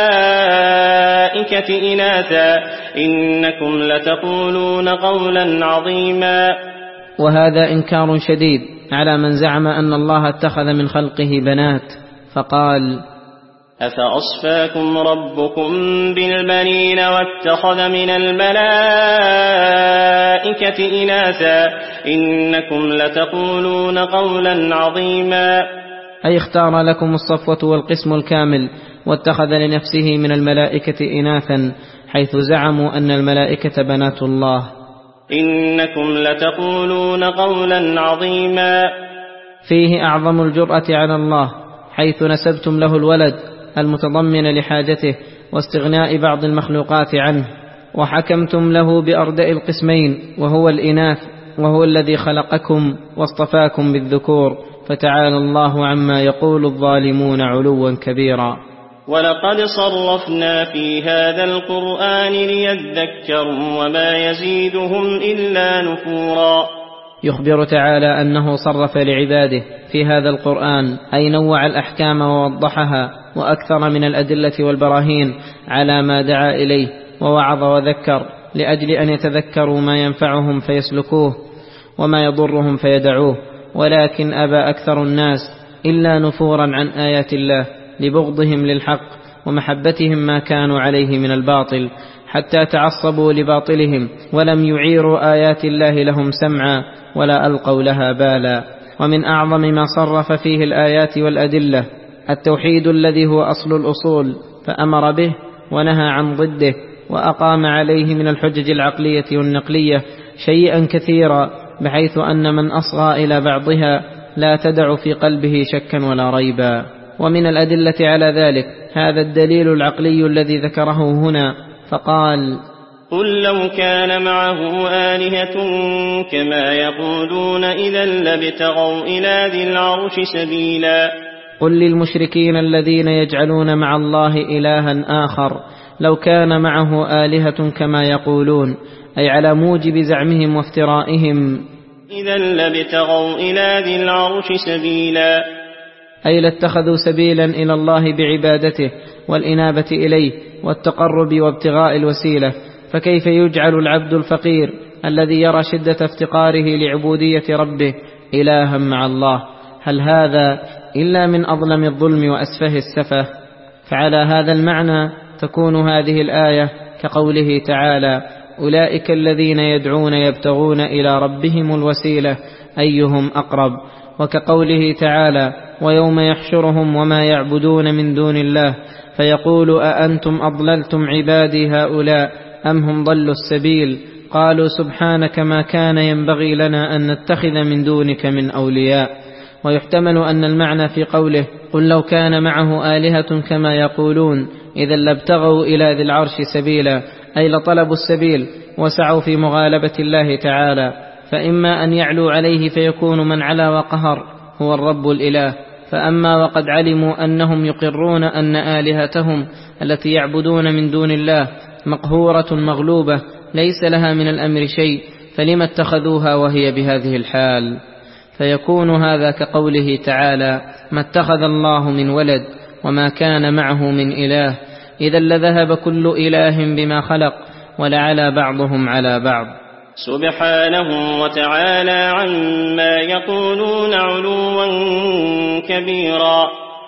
إناثا إنكم لتقولون قولا عظيما. وهذا إنكار شديد على من زعم أن الله اتخذ من خلقه بنات، فقال أفأصفاكم ربكم بالبنين واتخذ من الملائكة إناثا إنكم لتقولون قولا عظيما. أي اختار لكم الصفوة والقسم الكامل، واتخذ لنفسه من الملائكة إناثا، حيث زعموا أن الملائكة بنات الله. إنكم لتقولون قولا عظيما. فيه أعظم الجرأة على الله، حيث نسبتم له الولد المتضمن لحاجته واستغناء بعض المخلوقات عنه، وحكمتم له بأردأ القسمين وهو الإناث، وهو الذي خلقكم واصطفاكم بالذكور، فتعالى الله عما يقول الظالمون علوا كبيرا. ولقد صرفنا في هذا القرآن ليذكروا وما يزيدهم إلا نفورا. يخبر تعالى أنه صرف لعباده في هذا القرآن، أي نوع الأحكام ووضحها وأكثر من الأدلة والبراهين على ما دعا إليه ووعظ وذكر، لأجل أن يتذكروا ما ينفعهم فيسلكوه وما يضرهم فيدعوه. ولكن أبى أكثر الناس إلا نفورا عن آيات الله لبغضهم للحق ومحبتهم ما كانوا عليه من الباطل، حتى تعصبوا لباطلهم ولم يعيروا آيات الله لهم سمعا ولا ألقوا لها بالا. ومن أعظم ما صرف فيه الآيات والأدلة التوحيد الذي هو أصل الأصول، فأمر به ونهى عن ضده، وأقام عليه من الحجج العقلية والنقلية شيئا كثيرا، بحيث أن من أصغى إلى بعضها لا تدع في قلبه شكا ولا ريبا. ومن الأدلة على ذلك هذا الدليل العقلي الذي ذكره هنا، فقال قل لو كان معه آلهة كما يقولون إذا لابتغوا إلى ذي العرش سبيلا. قل للمشركين الذين يجعلون مع الله إلها آخر لو كان معه آلهة كما يقولون، أي على موجب زعمهم وافترائهم، إذا لابتغوا إلى ذي العرش سبيلا، أي لاتخذوا سبيلا إلى الله بعبادته والإنابة إليه والتقرب وابتغاء الوسيلة. فكيف يجعل العبد الفقير الذي يرى شدة افتقاره لعبودية ربه إلها مع الله؟ هل هذا إلا من أظلم الظلم وأسفه السفه؟ فعلى هذا المعنى تكون هذه الآية كقوله تعالى أولئك الذين يدعون يبتغون إلى ربهم الوسيلة أيهم أقرب، وكقوله تعالى ويوم يحشرهم وما يعبدون من دون الله فيقول أأنتم أضللتم عبادي هؤلاء أم هم ضلوا السبيل، قالوا سبحانك ما كان ينبغي لنا أن نتخذ من دونك من أولياء. ويحتمل أن المعنى في قوله قل لو كان معه آلهة كما يقولون إذا لابتغوا إلى ذي العرش سبيلا، أي لطلبوا السبيل وسعوا في مغالبة الله تعالى، فإما أن يعلو عليه فيكون من علا وقهر هو الرب الإله، فأما وقد علموا أنهم يقرون أن آلهتهم التي يعبدون من دون الله مقهورة مغلوبة ليس لها من الأمر شيء، فلما اتخذوها وهي بهذه الحال؟ فيكون هذا كقوله تعالى ما اتخذ الله من ولد وما كان معه من إله، إذا لذهب كل إله بما خلق ولعلى بعضهم على بعض. سبحانه وتعالى عما يقولون علوا كبيرا.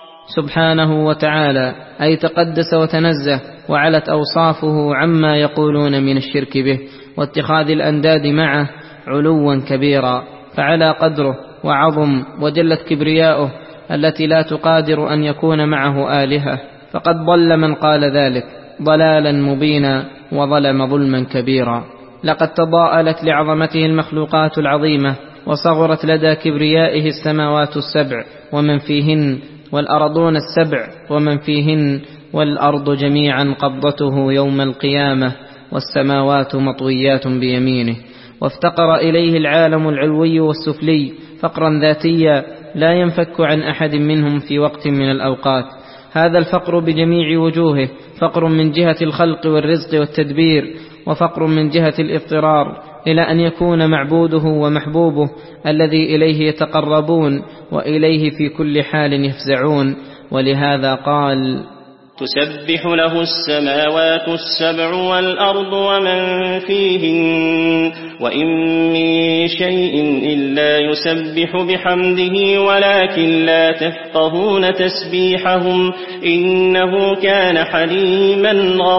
سبحانه وتعالى أي تقدس وتنزه وعلت أوصافه عما يقولون من الشرك به واتخاذ الأنداد معه علوا كبيرا، فعلى قدره وعظم وجلت كبرياؤه التي لا تقادر أن يكون معه آلهة، فقد ضل من قال ذلك ضلالا مبينا وظلم ظلما كبيرا. لقد تضاءلت لعظمته المخلوقات العظيمة وصغرت لدى كبريائه السماوات السبع ومن فيهن، والأرضون السبع ومن فيهن، والأرض جميعا قبضته يوم القيامة والسماوات مطويات بيمينه. وافتقر إليه العالم العلوي والسفلي فقرا ذاتيا لا ينفك عن أحد منهم في وقت من الأوقات. هذا الفقر بجميع وجوهه، فقر من جهة الخلق والرزق والتدبير، وفقر من جهة الاضطرار إلى أن يكون معبوده ومحبوبه الذي إليه يتقربون وإليه في كل حال يفزعون. ولهذا قال تسبح له السماوات السبع والأرض ومن فيهن وإن من شيء إلا يسبح بحمده ولكن لا تفقهون تسبيحهم إنه كان حليما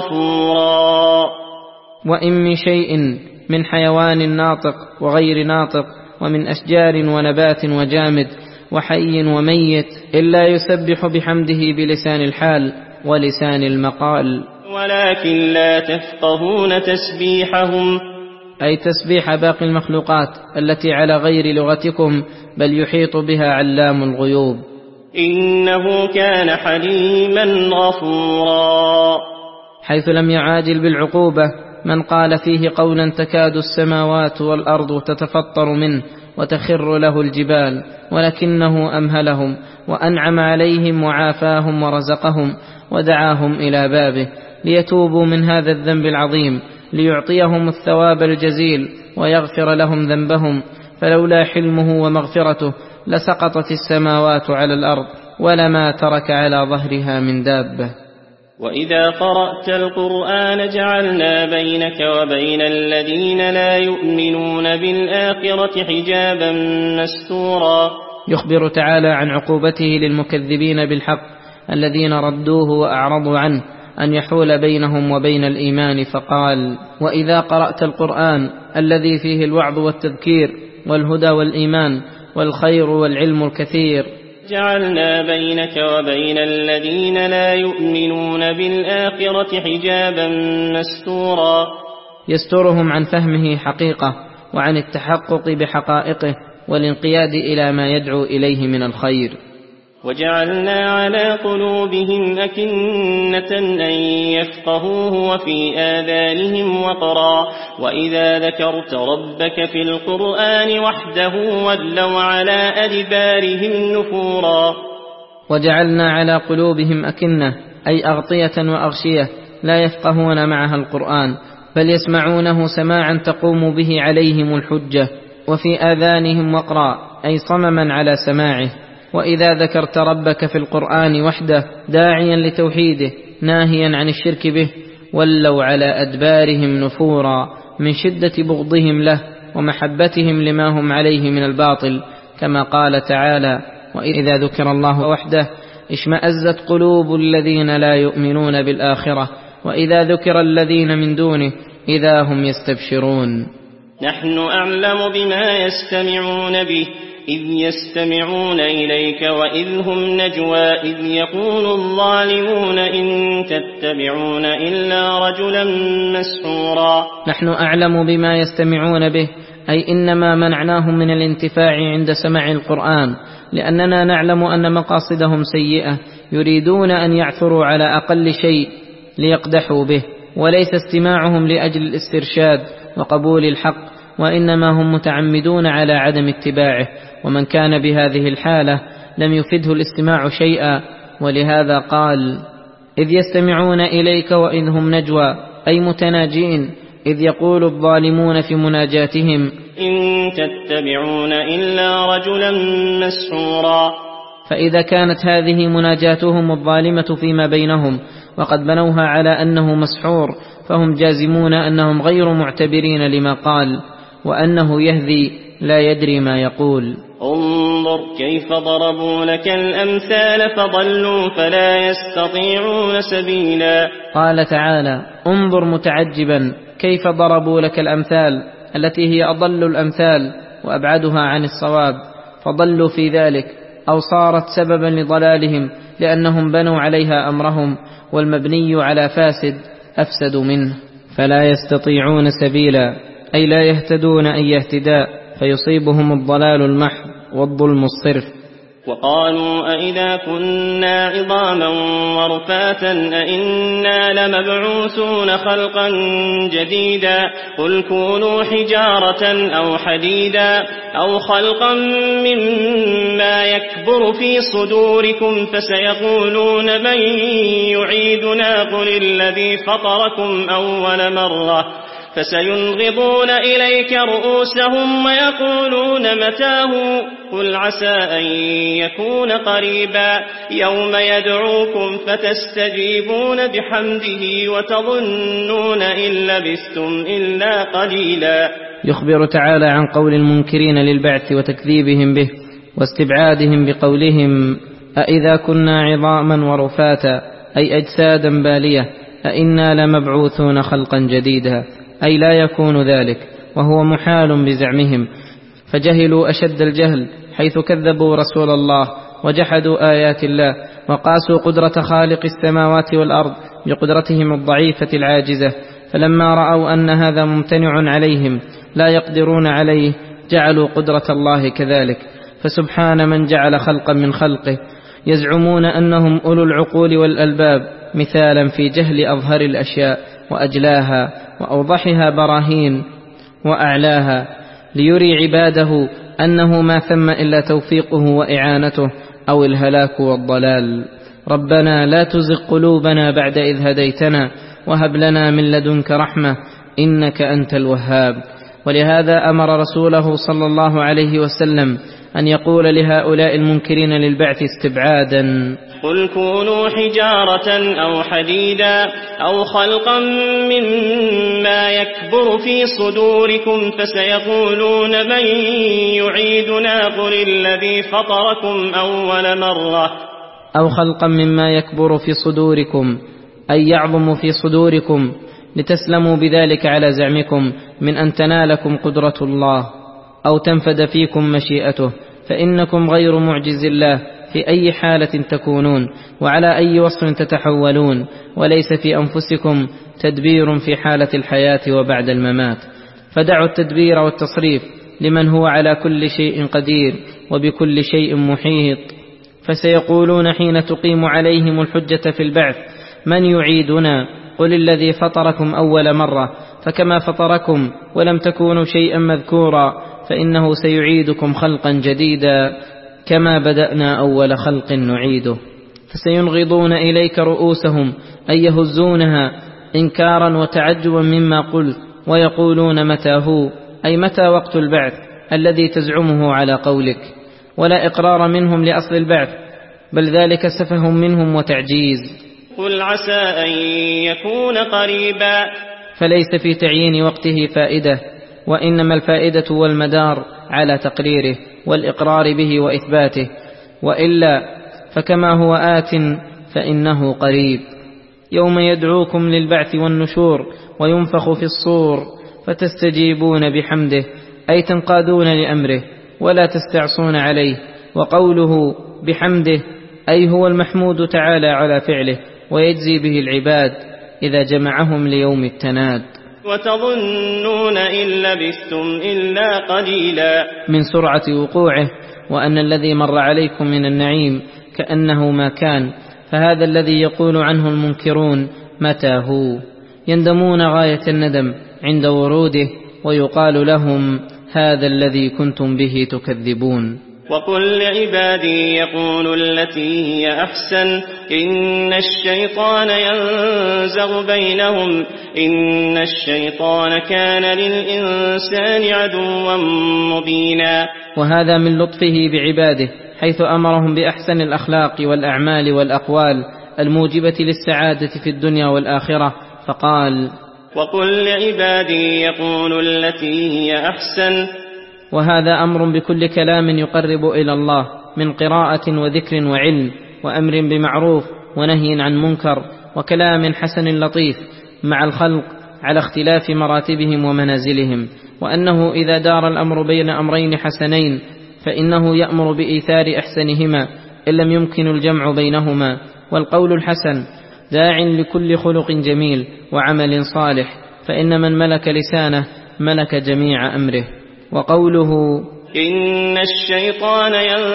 غفورا. وإن من شيء من حيوان ناطق وغير ناطق ومن أشجار ونبات وجامد وحي وميت إلا يسبح بحمده بلسان الحال ولسان المقال، ولكن لا تفقهون تسبيحهم أي تسبيح باقي المخلوقات التي على غير لغتكم بل يحيط بها علام الغيوب. إنه كان حليما غفورا، حيث لم يعاجل بالعقوبة من قال فيه قولا تكاد السماوات والأرض تتفطر منه وتخر له الجبال، ولكنه أمهلهم وأنعم عليهم وعافاهم ورزقهم ودعاهم إلى بابه ليتوبوا من هذا الذنب العظيم ليعطيهم الثواب الجزيل ويغفر لهم ذنبهم. فلولا حلمه ومغفرته لسقطت السماوات على الأرض ولما ترك على ظهرها من دابة. وإذا قرأت القرآن جعلنا بينك وبين الذين لا يؤمنون بالآخرة حجابا مستورا. يخبر تعالى عن عقوبته للمكذبين بالحق الذين ردوه وأعرضوا عنه أن يحول بينهم وبين الإيمان، فقال وإذا قرأت القرآن الذي فيه الوعظ والتذكير والهدى والإيمان والخير والعلم الكثير جعلنا بينك وبين الذين لا يؤمنون بالآخرة حجابا مستورا، يسترهم عن فهمه حقيقة وعن التحقق بحقائقه والانقياد إلى ما يدعو إليه من الخير. وجعلنا على قلوبهم أكنة أن يفقهوه وفي آذانهم وقرا وإذا ذكرت ربك في القرآن وحده ولوا على أدبارهم نفورا. وجعلنا على قلوبهم أكنة أي أغطية وأغشية لا يفقهون معها القرآن بل يسمعونه سماعا تقوم به عليهم الحجة، وفي آذانهم وقرا أي صمما على سماعه. وإذا ذكرت ربك في القرآن وحده داعيا لتوحيده ناهيا عن الشرك به ولوا على أدبارهم نفورا من شدة بغضهم له ومحبتهم لما هم عليه من الباطل، كما قال تعالى وإذا ذكر الله وحده اشمأزت قلوب الذين لا يؤمنون بالآخرة وإذا ذكر الذين من دونه إذا هم يستبشرون. نحن أعلم بما يستمعون به إذ يستمعون إليك وإذ هم نجوى إذ يقول الظالمون إن تتبعون إلا رجلا مسحورا. نحن أعلم بما يستمعون به، أي إنما منعناهم من الانتفاع عند سماع القرآن، لأننا نعلم أن مقاصدهم سيئة، يريدون أن يعثروا على أقل شيء ليقدحوا به، وليس استماعهم لأجل الاسترشاد وقبول الحق، وإنما هم متعمدون على عدم اتباعه، ومن كان بهذه الحالة لم يفده الاستماع شيئا. ولهذا قال: إذ يستمعون إليك وإذ هم نجوى، أي متناجين، إذ يقول الظالمون في مناجاتهم إن تتبعون إلا رجلا مسحورا. فإذا كانت هذه مناجاتهم الظالمة فيما بينهم وقد بنوها على أنه مسحور، فهم جازمون أنهم غير معتبرين لما قال، وأنه يهذي لا يدري ما يقول. انظر كيف ضربوا لك الأمثال فضلوا فلا يستطيعون سبيلا. قال تعالى: انظر متعجبا كيف ضربوا لك الأمثال التي هي أضل الأمثال وأبعدها عن الصواب، فضلوا في ذلك، أو صارت سببا لضلالهم لأنهم بنوا عليها أمرهم، والمبني على فاسد أفسد منه. فلا يستطيعون سبيلا، أي لا يهتدون أي اهتداء، فيصيبهم الضلال المحض والظلم الصرف. وقالوا أئذا كنا عظاما ورفاتا أئنا لمبعوثون خلقا جديدا قل كونوا حجارة أو حديدا أو خلقا مما يكبر في صدوركم فسيقولون من يعيدنا قل الذي فطركم أول مرة فسينغضون إليك رؤوسهم ويقولون متاه قل عسى أن يكون قريبا يوم يدعوكم فتستجيبون بحمده وتظنون إن لبثتم إلا قليلا. يخبر تعالى عن قول المنكرين للبعث وتكذيبهم به واستبعادهم بقولهم أئذا كنا عظاما ورفاتا، أي أجسادا بالية، أئنا لمبعوثون خلقا جديدا، أي لا يكون ذلك، وهو محال بزعمهم، فجهلوا أشد الجهل حيث كذبوا رسول الله وجحدوا آيات الله، وقاسوا قدرة خالق السماوات والأرض بقدرتهم الضعيفة العاجزة، فلما رأوا أن هذا ممتنع عليهم لا يقدرون عليه جعلوا قدرة الله كذلك. فسبحان من جعل خلقا من خلقه، يزعمون أنهم أولو العقول والألباب، مثالا في جهل أظهر الأشياء وأجلاها وأوضحها براهين وأعلاها، ليري عباده أنه ما ثم إلا توفيقه وإعانته أو الهلاك والضلال. ربنا لا تزغ قلوبنا بعد إذ هديتنا وهب لنا من لدنك رحمة إنك أنت الوهاب. ولهذا أمر رسوله صلى الله عليه وسلم أن يقول لهؤلاء المنكرين للبعث استبعادا قل كونوا حجارة أو حديدا أو خلقا مما يكبر في صدوركم فسيقولون من يعيدنا قل الذي فطركم أول مرة. أو خلقا مما يكبر في صدوركم، أي يعظم في صدوركم، لتسلموا بذلك على زعمكم من أن تنالكم قدرة الله أو تنفد فيكم مشيئته، فإنكم غير معجز الله في أي حالة تكونون وعلى أي وصف تتحولون، وليس في أنفسكم تدبير في حالة الحياة وبعد الممات. فدعوا التدبير والتصريف لمن هو على كل شيء قدير وبكل شيء محيط. فسيقولون حين تقيم عليهم الحجة في البعث من يعيدنا قل الذي فطركم أول مرة، فكما فطركم ولم تكونوا شيئا مذكورا فإنه سيعيدكم خلقا جديدا كما بدأنا أول خلق نعيده. فسينغضون إليك رؤوسهم أي يهزونها إنكارا وتعجبا مما قلت، ويقولون متى هو، أي متى وقت البعث الذي تزعمه على قولك، ولا إقرار منهم لأصل البعث، بل ذلك سفه منهم وتعجيز. قل عسى أن يكون قريبا، فليس في تعيين وقته فائدة، وإنما الفائدة والمدار على تقريره والإقرار به وإثباته، وإلا فكما هو آت فإنه قريب. يوم يدعوكم للبعث والنشور وينفخ في الصور فتستجيبون بحمده، أي تنقادون لأمره ولا تستعصون عليه. وقوله بحمده أي هو المحمود تعالى على فعله، ويجزي به العباد إذا جمعهم ليوم التناد. وتظنون إن لبثتم إلا قليلا من سرعة وقوعه، وأن الذي مر عليكم من النعيم كأنه ما كان، فهذا الذي يقول عنه المنكرون متى هو. يندمون غاية الندم عند وروده، ويقال لهم هذا الذي كنتم به تكذبون. وقل لعبادي يقولوا التي هي أحسن إن الشيطان ينزغ بينهم إن الشيطان كان للإنسان عدوا مبينا. وهذا من لطفه بعباده، حيث أمرهم بأحسن الأخلاق والأعمال والأقوال الموجبة للسعادة في الدنيا والآخرة، فقال وقل لعبادي يقولوا التي هي أحسن. وهذا أمر بكل كلام يقرب إلى الله من قراءة وذكر وعلم وأمر بمعروف ونهي عن منكر وكلام حسن لطيف مع الخلق على اختلاف مراتبهم ومنازلهم، وأنه إذا دار الأمر بين أمرين حسنين فإنه يأمر بإيثار أحسنهما إن لم يمكن الجمع بينهما. والقول الحسن داع لكل خلق جميل وعمل صالح، فإن من ملك لسانه ملك جميع أمره. وقوله إن الشيطان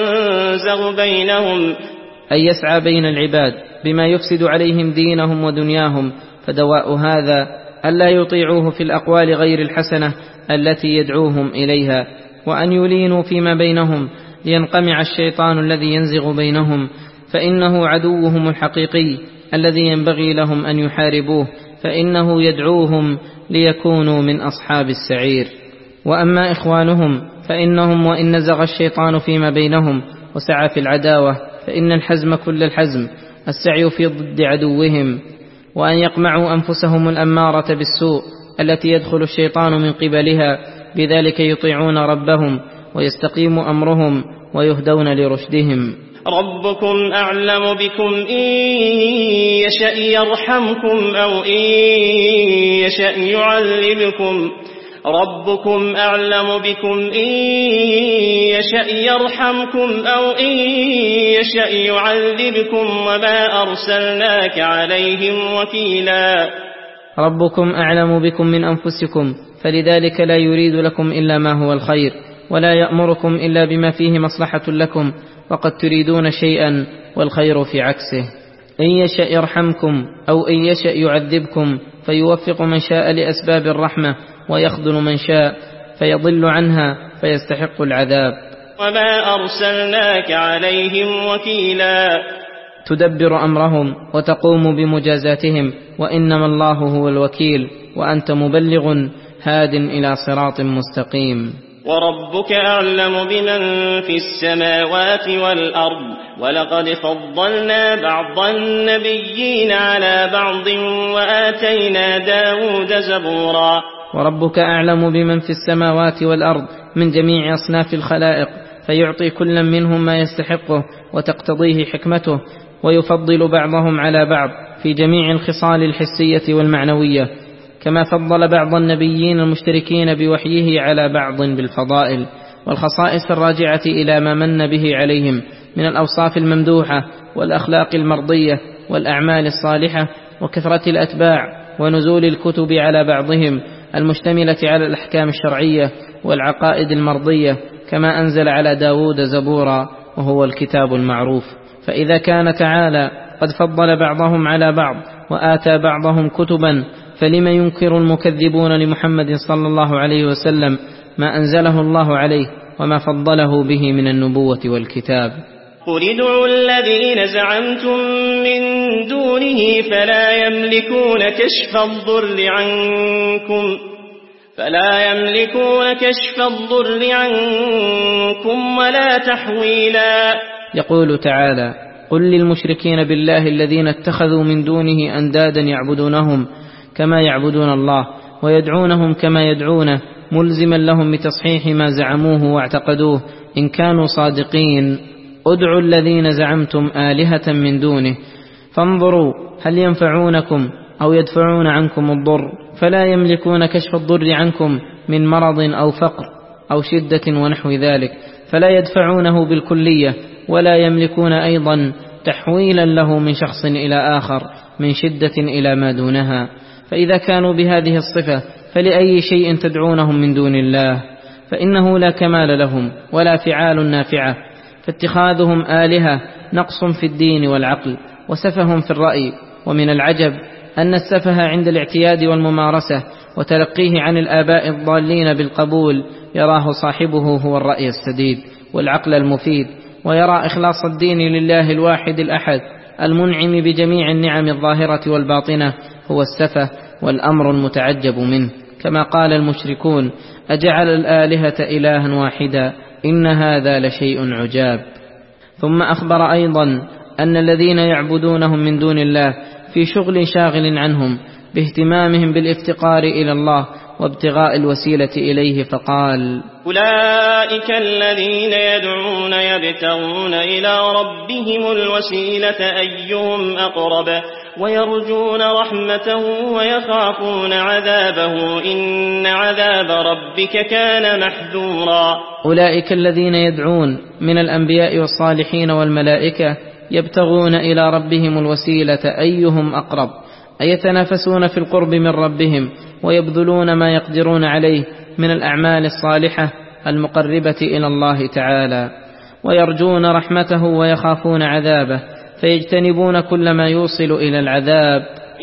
ينزغ بينهم أي يسعى بين العباد بما يفسد عليهم دينهم ودنياهم، فدواء هذا ألا يطيعوه في الأقوال غير الحسنة التي يدعوهم إليها، وأن يلينوا فيما بينهم لينقمع الشيطان الذي ينزغ بينهم، فإنه عدوهم الحقيقي الذي ينبغي لهم أن يحاربوه، فإنه يدعوهم ليكونوا من أصحاب السعير. وأما إخوانهم فإنهم وإن نزغ الشيطان فيما بينهم وسعى في العداوة، فإن الحزم كل الحزم السعي في ضد عدوهم، وأن يقمعوا أنفسهم الأمارة بالسوء التي يدخل الشيطان من قبلها، بذلك يطيعون ربهم ويستقيم أمرهم ويهدون لرشدهم. ربكم أعلم بكم إن يشأ يرحمكم أو إن يشأ يعذبكم ربكم أعلم بكم إن يشأ يرحمكم أو إن يشأ يعذبكم وما أرسلناك عليهم وكيلا. ربكم أعلم بكم من أنفسكم، فلذلك لا يريد لكم إلا ما هو الخير، ولا يأمركم إلا بما فيه مصلحة لكم، وقد تريدون شيئا والخير في عكسه. إن يشأ يرحمكم أو إن يشأ يعذبكم، فيوفق من شاء لأسباب الرحمة ويخذل من شاء فيضل عنها فيستحق العذاب. وما أرسلناك عليهم وكيلا. تدبر أمرهم وتقوم بمجازاتهم، وإنما الله هو الوكيل، وأنت مبلغ هاد إلى صراط مستقيم. وربك أعلم بمن في السماوات والأرض ولقد فضلنا بعض النبيين على بعض وآتينا داود زبورا. وربك أعلم بمن في السماوات والأرض من جميع أصناف الخلائق، فيعطي كل منهم ما يستحقه وتقتضيه حكمته، ويفضل بعضهم على بعض في جميع الخصال الحسية والمعنوية، كما فضل بعض النبيين المشتركين بوحيه على بعض بالفضائل والخصائص الراجعة إلى ما من به عليهم من الأوصاف الممدوحة والأخلاق المرضية والأعمال الصالحة وكثرة الأتباع ونزول الكتب على بعضهم المشتملة على الأحكام الشرعية والعقائد المرضية، كما أنزل على داود زبورا وهو الكتاب المعروف. فإذا كان تعالى قد فضل بعضهم على بعض وآتى بعضهم كتبا، فلما ينكر المكذبون لمحمد صلى الله عليه وسلم ما أنزله الله عليه وما فضله به من النبوة والكتاب؟ قل ادعوا الذين زعمتم من دونه فلا يملكون كشف الضر عنكم فلا يملكون كشف الضر عنكم ولا تحويلا. يقول تعالى: قل للمشركين بالله الذين اتخذوا من دونه أندادا يعبدونهم كما يعبدون الله ويدعونهم كما يدعونه، ملزما لهم بتصحيح ما زعموه واعتقدوه إن كانوا صادقين: ادعوا الذين زعمتم آلهة من دونه فانظروا هل ينفعونكم أو يدفعون عنكم الضر، فلا يملكون كشف الضر عنكم من مرض أو فقر أو شدة ونحو ذلك، فلا يدفعونه بالكلية ولا يملكون أيضا تحويلا له من شخص إلى آخر من شدة إلى ما دونها. فإذا كانوا بهذه الصفة فلأي شيء تدعونهم من دون الله؟ فإنه لا كمال لهم ولا فعال نافعة، فاتخاذهم آلهة نقص في الدين والعقل وسفه في الرأي. ومن العجب أن السفه عند الاعتياد والممارسة وتلقيه عن الآباء الضالين بالقبول يراه صاحبه هو الرأي السديد والعقل المفيد، ويرى إخلاص الدين لله الواحد الأحد المنعم بجميع النعم الظاهرة والباطنة هو السفه والأمر المتعجب منه، كما قال المشركون: أجعل الآلهة إلها واحدا إن هذا لشيء عجاب. ثم أخبر أيضا أن الذين يعبدونهم من دون الله في شغل شاغل عنهم باهتمامهم بالافتقار إلى الله وابتغاء الوسيلة إليه، فقال: أولئك الذين يدعون يبتغون إلى ربهم الوسيلة أيهم أقرب ويرجون رحمته ويخافون عذابه إن عذاب ربك كان محذورا. أولئك الذين يدعون من الأنبياء والصالحين والملائكة يبتغون إلى ربهم الوسيلة أيهم أقرب، أي يتنافسون في القرب من ربهم ويبذلون ما يقدرون عليه من الأعمال الصالحة المقربة إلى الله تعالى، ويرجون رحمته ويخافون عذابه فيجتنبون كل ما يوصل إلى العذاب.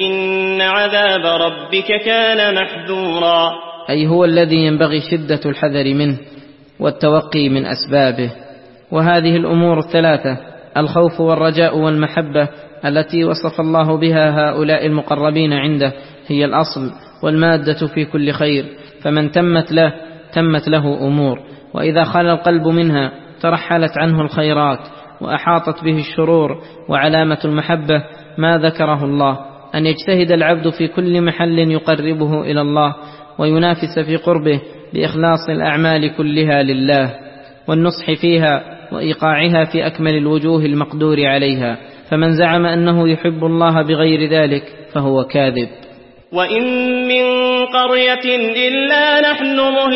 إن عذاب ربك كان محذورا، أي هو الذي ينبغي شدة الحذر منه والتوقي من أسبابه. وهذه الأمور الثلاثة الخوف والرجاء والمحبة التي وصف الله بها هؤلاء المقربين عنده هي الأصل والمادة في كل خير، فمن تمت له تمت له أمور، وإذا خلا القلب منها ترحلت عنه الخيرات وأحاطت به الشرور. وعلامة المحبة ما ذكره الله أن يجتهد العبد في كل محل يقربه إلى الله وينافس في قربه بإخلاص الأعمال كلها لله والنصح فيها وإيقاعها في أكمل الوجوه المقدور عليها. فمن زعم أنه يحب الله بغير ذلك فهو كاذب. وإن من قرية إلا نحن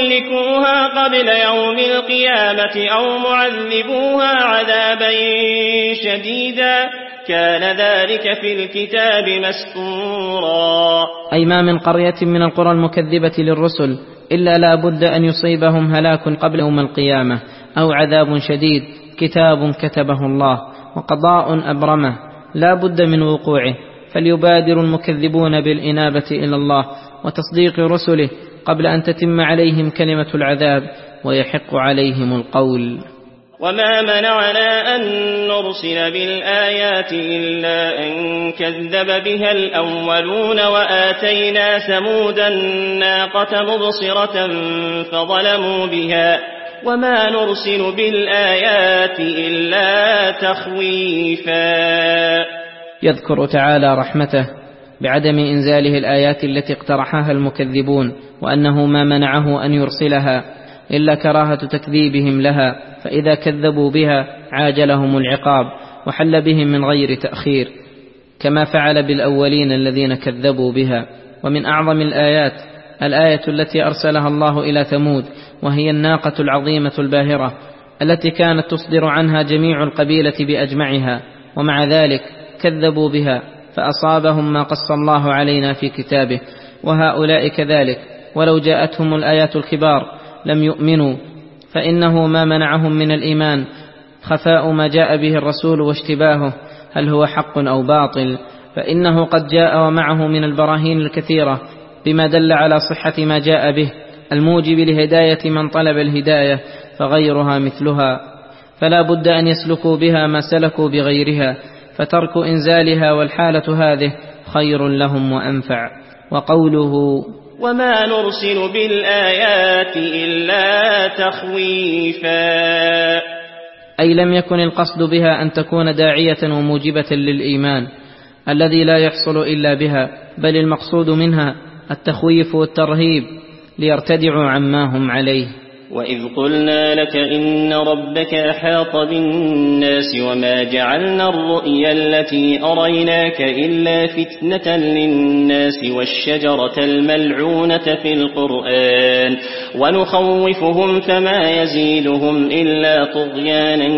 مهلكوها قبل يوم القيامة أو معذبوها عذابا شديدا كان ذلك في الكتاب مسطورا. أي ما من قرية من القرى المكذبة للرسل إلا لا بد أن يصيبهم هلاك قبل يوم القيامة أو عذاب شديد كتاب كتبه الله وقضاء أبرمه لا بد من وقوعه. فليبادر المكذبون بالإنابة إلى الله وتصديق رسله قبل أن تتم عليهم كلمة العذاب ويحق عليهم القول. وما منعنا أن نرسل بالآيات إلا أن كذب بها الأولون وآتينا ثمود الناقة مبصرة فظلموا بها وما نرسل بالآيات إلا تخويفا. يذكر تعالى رحمته بعدم إنزاله الآيات التي اقترحها المكذبون، وأنه ما منعه أن يرسلها إلا كراهة تكذيبهم لها، فإذا كذبوا بها عاجلهم العقاب وحل بهم من غير تأخير كما فعل بالأولين الذين كذبوا بها. ومن أعظم الآيات الآية التي أرسلها الله إلى ثمود، وهي الناقة العظيمة الباهرة التي كانت تصدر عنها جميع القبيلة بأجمعها، ومع ذلك كذبوا بها فأصابهم ما قص الله علينا في كتابه. وهؤلاء كذلك ولو جاءتهم الآيات الكبار لم يؤمنوا، فإنه ما منعهم من الإيمان خفاء ما جاء به الرسول واشتباهه هل هو حق أو باطل، فإنه قد جاء ومعه من البراهين الكثيرة بما دل على صحة ما جاء به الموجب لهداية من طلب الهداية، فغيرها مثلها، فلا بد أن يسلكوا بها ما سلكوا بغيرها، فترك إنزالها والحالة هذه خير لهم وأنفع. وقوله وما نرسل بالآيات إلا تخويفا، أي لم يكن القصد بها أن تكون داعية وموجبة للإيمان الذي لا يحصل إلا بها، بل المقصود منها التخويف والترهيب ليرتدعوا عما هم عليه. وإذ قلنا لك إن ربك أحاط بالناس وما جعلنا الرؤيا التي أريناك إلا فتنة للناس والشجرة الملعونة في القرآن ونخوفهم فما يزيدهم إلا طغيانا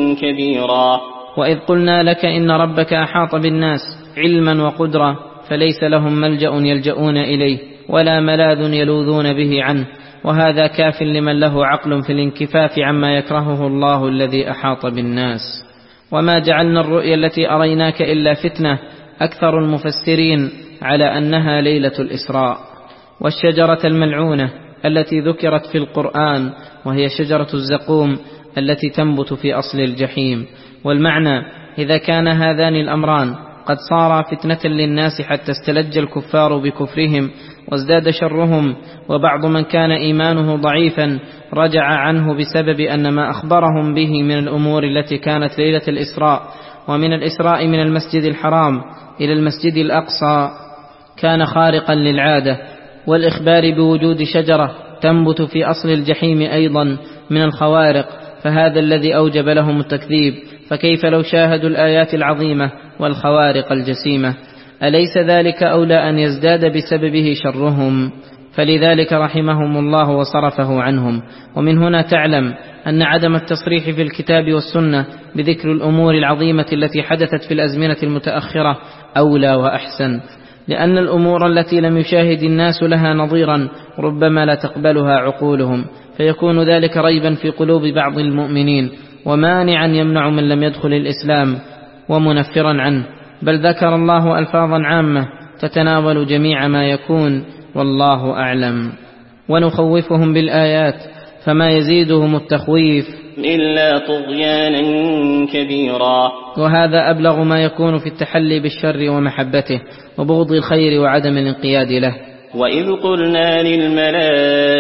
كبيرا. وإذ قلنا لك إن ربك أحاط بالناس علما وقدرة فليس لهم ملجأ يلجؤون إليه ولا ملاذ يلوذون به عنه، وهذا كاف لمن له عقل في الانكفاف عما يكرهه الله الذي أحاط بالناس. وما جعلنا الرؤيا التي أريناك إلا فتنة، أكثر المفسرين على أنها ليلة الإسراء. والشجرة الملعونة التي ذكرت في القرآن وهي شجرة الزقوم التي تنبت في أصل الجحيم. والمعنى إذا كان هذان الأمران قد صار فتنة للناس حتى استلج الكفار بكفرهم وازداد شرهم، وبعض من كان إيمانه ضعيفا رجع عنه بسبب أن ما أخبرهم به من الأمور التي كانت ليلة الإسراء، ومن الإسراء من المسجد الحرام إلى المسجد الأقصى كان خارقا للعادة، والإخبار بوجود شجرة تنبت في أصل الجحيم أيضا من الخوارق، فهذا الذي أوجب لهم التكذيب. فكيف لو شاهدوا الآيات العظيمة والخوارق الجسيمة؟ أليس ذلك أولى أن يزداد بسببه شرهم؟ فلذلك رحمهم الله وصرفه عنهم. ومن هنا تعلم أن عدم التصريح في الكتاب والسنة بذكر الأمور العظيمة التي حدثت في الأزمنة المتأخرة أولى وأحسن، لأن الأمور التي لم يشاهد الناس لها نظيرا ربما لا تقبلها عقولهم، فيكون ذلك ريبا في قلوب بعض المؤمنين ومانعا يمنع من لم يدخل الإسلام ومنفرا عنه. بل ذكر الله ألفاظا عامة تتناول جميع ما يكون، والله أعلم. ونخوفهم بالآيات فما يزيدهم التخويف إلا طغيانا كبيرا. وهذا أبلغ ما يكون في التحلي بالشر ومحبته وبغض الخير وعدم الانقياد له. وإذ قلنا للملائكة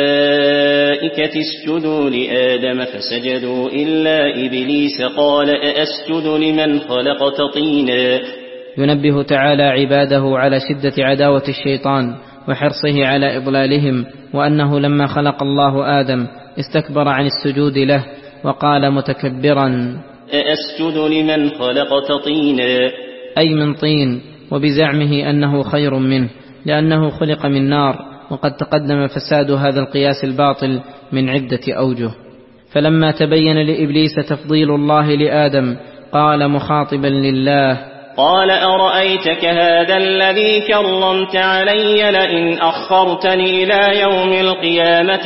اسجدوا لآدم فسجدوا إلا إبليس قال أأسجد لمن خلقت طينا. ينبه تعالى عباده على شدة عداوة الشيطان وحرصه على إضلالهم، وأنه لما خلق الله آدم استكبر عن السجود له وقال متكبرا أأسجد لمن خلقت طينا، أي من طين، وبزعمه أنه خير منه لأنه خلق من نار، وقد تقدم فساد هذا القياس الباطل من عدة أوجه. فلما تبين لإبليس تفضيل الله لآدم قال مخاطبا لله قال أرأيتك هذا الذي كرمت علي لئن أخرتني إلى يوم القيامة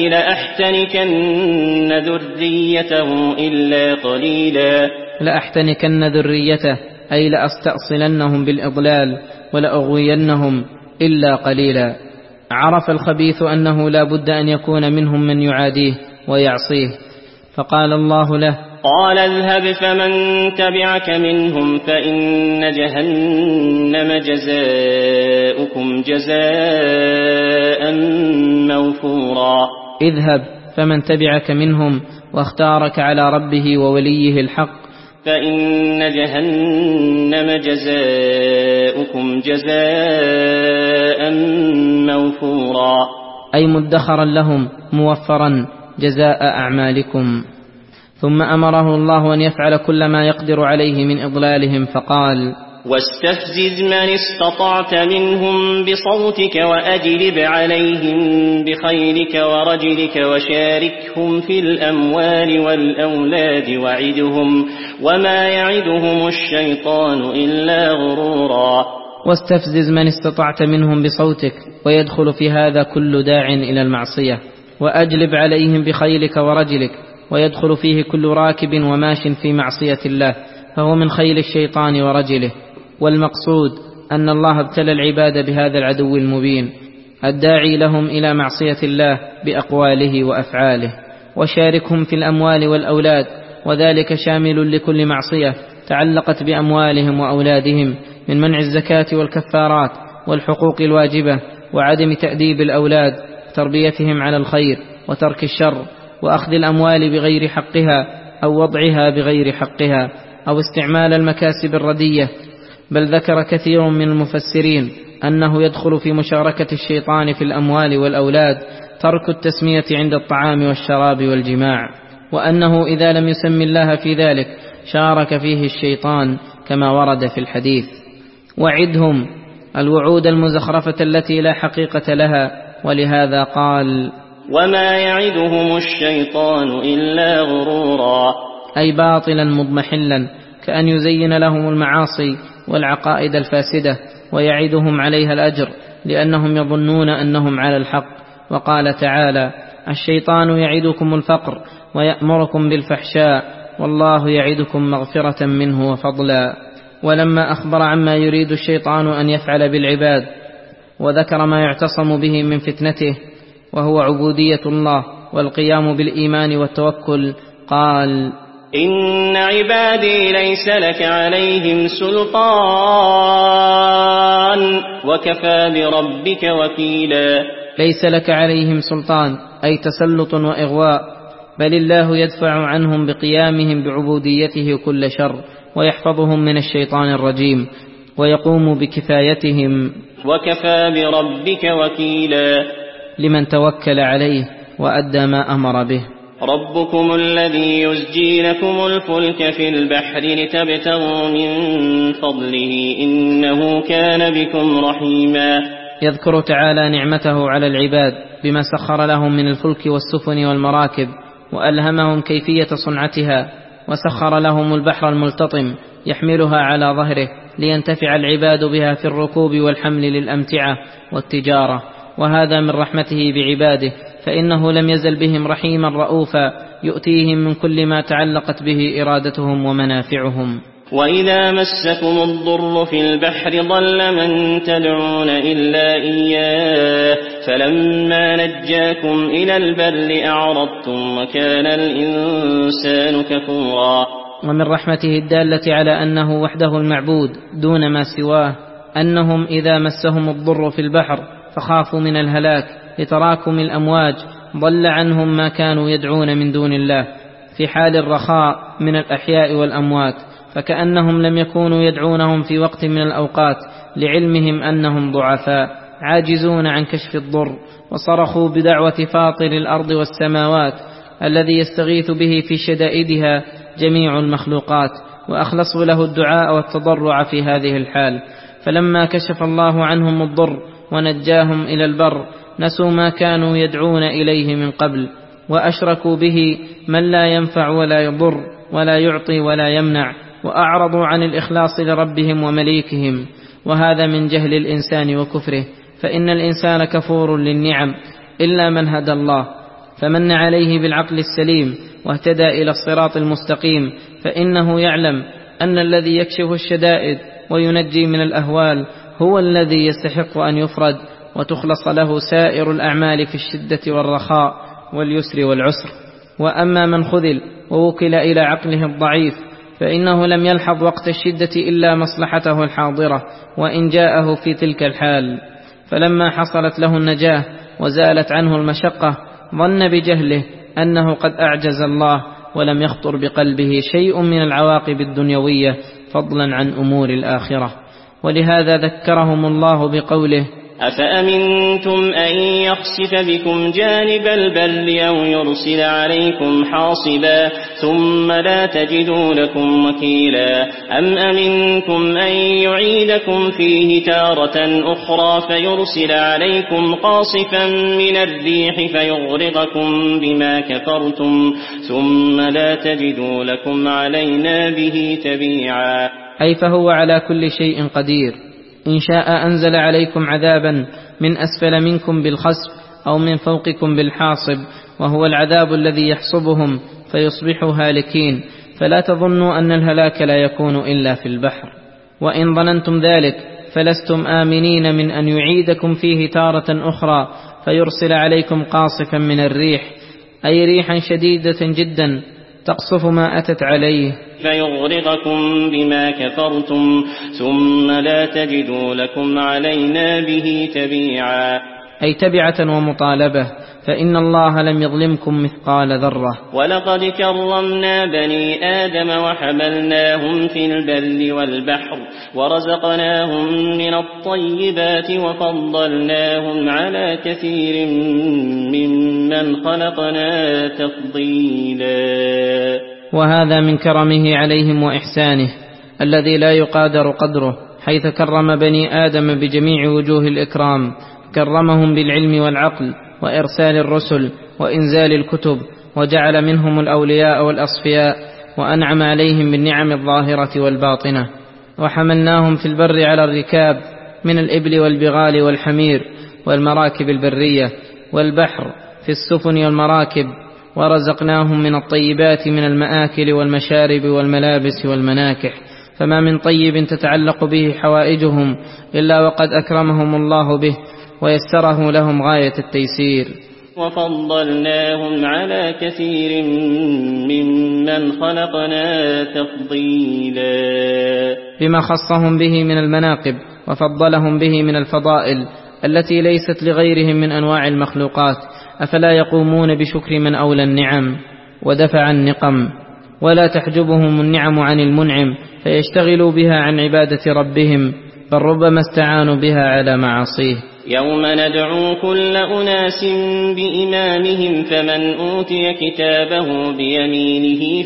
لأحتنكن ذريته إلا قليلا. لأحتنكن ذريته أي لأستأصلنهم بالإضلال ولأغوينهم إلا قليلا. عرف الخبيث أنه لا بد أن يكون منهم من يعاديه ويعصيه، فقال الله له قال اذهب فمن تبعك منهم فإن جهنم جزاؤكم جزاء موفورا. اذهب فمن تبعك منهم، واختارك على ربه ووليه الحق، فإن جهنم جزاؤكم جزاء موفورا، أي مدخرا لهم موفرا جزاء أعمالكم. ثم أمره الله أن يفعل كل ما يقدر عليه من إضلالهم، فقال واستفزز من استطعت منهم بصوتك وأجلب عليهم بخيلك ورجلك وشاركهم في الأموال والأولاد وعدهم وما يعدهم الشيطان إلا غرورا. واستفزز من استطعت منهم بصوتك، ويدخل في هذا كل داع إلى المعصية، وأجلب عليهم بخيلك ورجلك، ويدخل فيه كل راكب وماش في معصية الله، فهو من خيل الشيطان ورجله. والمقصود أن الله ابتلى العباد بهذا العدو المبين الداعي لهم إلى معصية الله بأقواله وأفعاله. وشاركهم في الأموال والأولاد، وذلك شامل لكل معصية تعلقت بأموالهم وأولادهم من منع الزكاة والكفارات والحقوق الواجبة وعدم تأديب الأولاد، تربيتهم على الخير وترك الشر، وأخذ الأموال بغير حقها أو وضعها بغير حقها، أو استعمال المكاسب الردية. بل ذكر كثير من المفسرين أنه يدخل في مشاركة الشيطان في الأموال والأولاد ترك التسمية عند الطعام والشراب والجماع، وأنه إذا لم يسم الله في ذلك شارك فيه الشيطان كما ورد في الحديث. وعدهم الوعود المزخرفة التي لا حقيقة لها، ولهذا قال: وما يعدهم الشيطان إلا غرورا، أي باطلا مضمحلا، كأن يزين لهم المعاصي والعقائد الفاسدة ويعدهم عليها الأجر لأنهم يظنون أنهم على الحق. وقال تعالى: الشيطان يعدكم الفقر ويأمركم بالفحشاء والله يعدكم مغفرة منه وفضلا. ولما أخبر عما يريد الشيطان أن يفعل بالعباد وذكر ما يعتصم به من فتنته وهو عبودية الله والقيام بالإيمان والتوكل، قال: إن عبادي ليس لك عليهم سلطان وكفى بربك وكيلا. ليس لك عليهم سلطان أي تسلط وإغواء، بل الله يدفع عنهم بقيامهم بعبوديته كل شر ويحفظهم من الشيطان الرجيم ويقوم بكفايتهم. وكفى بربك وكيلا لمن توكل عليه وأدى ما أمر به. ربكم الذي يزجي لكم الفلك في البحر لتبتغوا من فضله إنه كان بكم رحيما. يذكر تعالى نعمته على العباد بما سخر لهم من الفلك والسفن والمراكب، وألهمهم كيفية صنعتها، وسخر لهم البحر الملتطم يحملها على ظهره لينتفع العباد بها في الركوب والحمل للأمتعة والتجارة، وهذا من رحمته بعباده، فإنه لم يزل بهم رحيما رؤوفا يؤتيهم من كل ما تعلقت به إرادتهم ومنافعهم. وإذا مسكم الضر في البحر ضل من تدعون إلا إياه فلما نجاكم إلى البر أعرضتم وكان الإنسان كفورا. ومن رحمته الدالة على أنه وحده المعبود دون ما سواه أنهم إذا مسهم الضر في البحر فخافوا من الهلاك لتراكم الأمواج ضل عنهم ما كانوا يدعون من دون الله في حال الرخاء من الأحياء والأموات، فكأنهم لم يكونوا يدعونهم في وقت من الأوقات لعلمهم أنهم ضعفاء عاجزون عن كشف الضر، وصرخوا بدعوة فاطر الأرض والسماوات الذي يستغيث به في شدائدها جميع المخلوقات، وأخلصوا له الدعاء والتضرع في هذه الحال. فلما كشف الله عنهم الضر ونجاهم إلى البر نسوا ما كانوا يدعون إليه من قبل، وأشركوا به من لا ينفع ولا يضر ولا يعطي ولا يمنع، وأعرضوا عن الإخلاص لربهم ومليكهم، وهذا من جهل الإنسان وكفره، فإن الإنسان كفور للنعم إلا من هدى الله فمن عليه بالعقل السليم واهتدى إلى الصراط المستقيم، فإنه يعلم أن الذي يكشف الشدائد وينجي من الأهوال هو الذي يستحق أن يفرد وتخلص له سائر الأعمال في الشدة والرخاء واليسر والعسر. وأما من خذل ووكل إلى عقله الضعيف فإنه لم يلحظ وقت الشدة إلا مصلحته الحاضرة وإن جاءه في تلك الحال، فلما حصلت له النجاة وزالت عنه المشقة ظن بجهله أنه قد أعجز الله ولم يخطر بقلبه شيء من العواقب الدنيوية فضلا عن أمور الآخرة. ولهذا ذكرهم الله بقوله: أفأمنتم أن يخسف بكم جانب البر أو يرسل عليكم حاصبا ثم لا تجدوا لكم وكيلا أم أمنتم أن يعيدكم فيه تارة أخرى فيرسل عليكم قاصفا من الريح فيغرقكم بما كفرتم ثم لا تجدوا لكم علينا به تبيعا. أي فهو على كل شيء قدير، إن شاء أنزل عليكم عذابا من أسفل منكم بالخسف أو من فوقكم بالحاصب، وهو العذاب الذي يحصبهم فيصبحوا هالكين، فلا تظنوا أن الهلاك لا يكون إلا في البحر. وإن ظننتم ذلك فلستم آمنين من أن يعيدكم فيه تارة أخرى فيرسل عليكم قاصفا من الريح، أي ريحا شديدة جدا تقصف ما أتت عليه فيغرقكم بما كفرتم ثم لا تجدوا لكم علينا به تبيعا. أي تبعة ومطالبة، فإن الله لم يظلمكم مثقال ذرة. ولقد كرمنا بني آدم وحملناهم في البر والبحر ورزقناهم من الطيبات وفضلناهم على كثير ممن خلقنا تفضيلا. وهذا من كرمه عليهم وإحسانه الذي لا يقادر قدره، حيث كرم بني آدم بجميع وجوه الإكرام، كرمهم بالعلم والعقل وإرسال الرسل وإنزال الكتب، وجعل منهم الأولياء والأصفياء، وأنعم عليهم بالنعم الظاهرة والباطنة. وحملناهم في البر على الركاب من الإبل والبغال والحمير والمراكب البرية، والبحر في السفن والمراكب، ورزقناهم من الطيبات من المآكل والمشارب والملابس والمناكح، فما من طيب تتعلق به حوائجهم إلا وقد أكرمهم الله به ويسره لهم غاية التيسير. وفضلناهم على كثير ممن خلقنا تفضيلا، بما خصهم به من المناقب وفضلهم به من الفضائل التي ليست لغيرهم من أنواع المخلوقات. أفلا يقومون بشكر من أولى النعم ودفع النقم، ولا تحجبهم النعم عن المنعم فيشتغلوا بها عن عبادة ربهم، بل ربما استعانوا بها على معاصيه. يوم ندعو كل أناس بإمامهم فمن أوتي كتابه بيمينه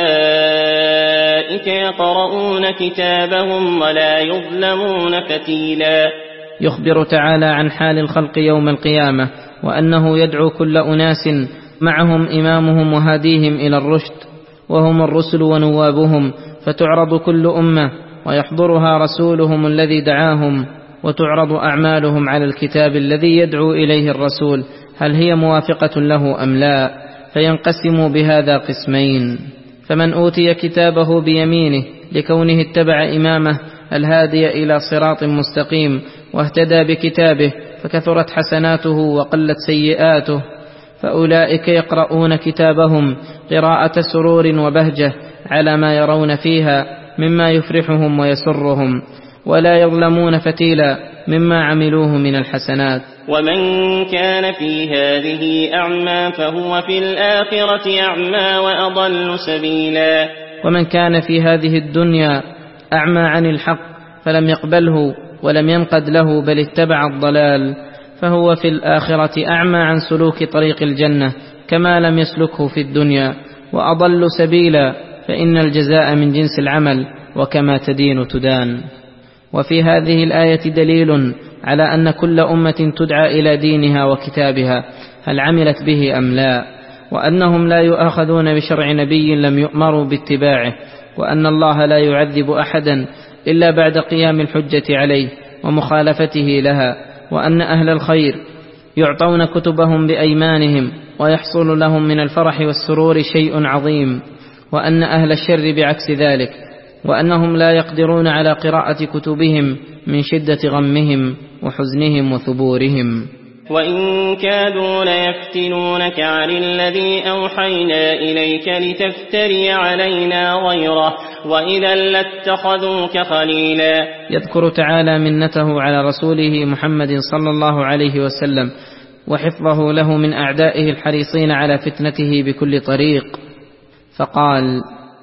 فأولئك يقرؤون كتابهم ولا يظلمون فتيلا. يخبر تعالى عن حال الخلق يوم القيامة، وأنه يدعو كل أناس معهم إمامهم وهاديهم إلى الرشد، وهم الرسل ونوابهم، فتعرض كل أمة ويحضرها رسولهم الذي دعاهم، وتعرض أعمالهم على الكتاب الذي يدعو إليه الرسول، هل هي موافقة له أم لا، فينقسم بهذا قسمين. فمن أوتي كتابه بيمينه لكونه اتبع إمامه الهادي إلى صراط مستقيم واهتدى بكتابه فكثرت حسناته وقلت سيئاته، فأولئك يقرؤون كتابهم قراءة سرور وبهجة على ما يرون فيها مما يفرحهم ويسرهم، ولا يظلمون فتيلا مما عملوه من الحسنات. ومن كان في هذه أعمى فهو في الآخرة أعمى وأضل سبيلا. ومن كان في هذه الدنيا أعمى عن الحق فلم يقبله ولم ينقد له بل اتبع الضلال، فهو في الآخرة أعمى عن سلوك طريق الجنة كما لم يسلكه في الدنيا، وأضل سبيلا، فإن الجزاء من جنس العمل وكما تدين تدان. وفي هذه الآية دليل على أن كل أمة تدعى إلى دينها وكتابها هل عملت به أم لا، وأنهم لا يؤاخذون بشرع نبي لم يؤمروا باتباعه، وأن الله لا يعذب أحدا إلا بعد قيام الحجة عليه ومخالفته لها، وأن أهل الخير يعطون كتبهم بأيمانهم ويحصل لهم من الفرح والسرور شيء عظيم، وأن أهل الشر بعكس ذلك، وأنهم لا يقدرون على قراءة كتبهم من شدة غمهم وحزنهم وثبورهم. وإن كادوا ليفتنونك عن الذي أوحينا إليك لتفتري علينا غيره وإذا لاتخذوك خليلا. يذكر تعالى منته على رسوله محمد صلى الله عليه وسلم وحفظه له من أعدائه الحريصين على فتنته بكل طريق، فقال: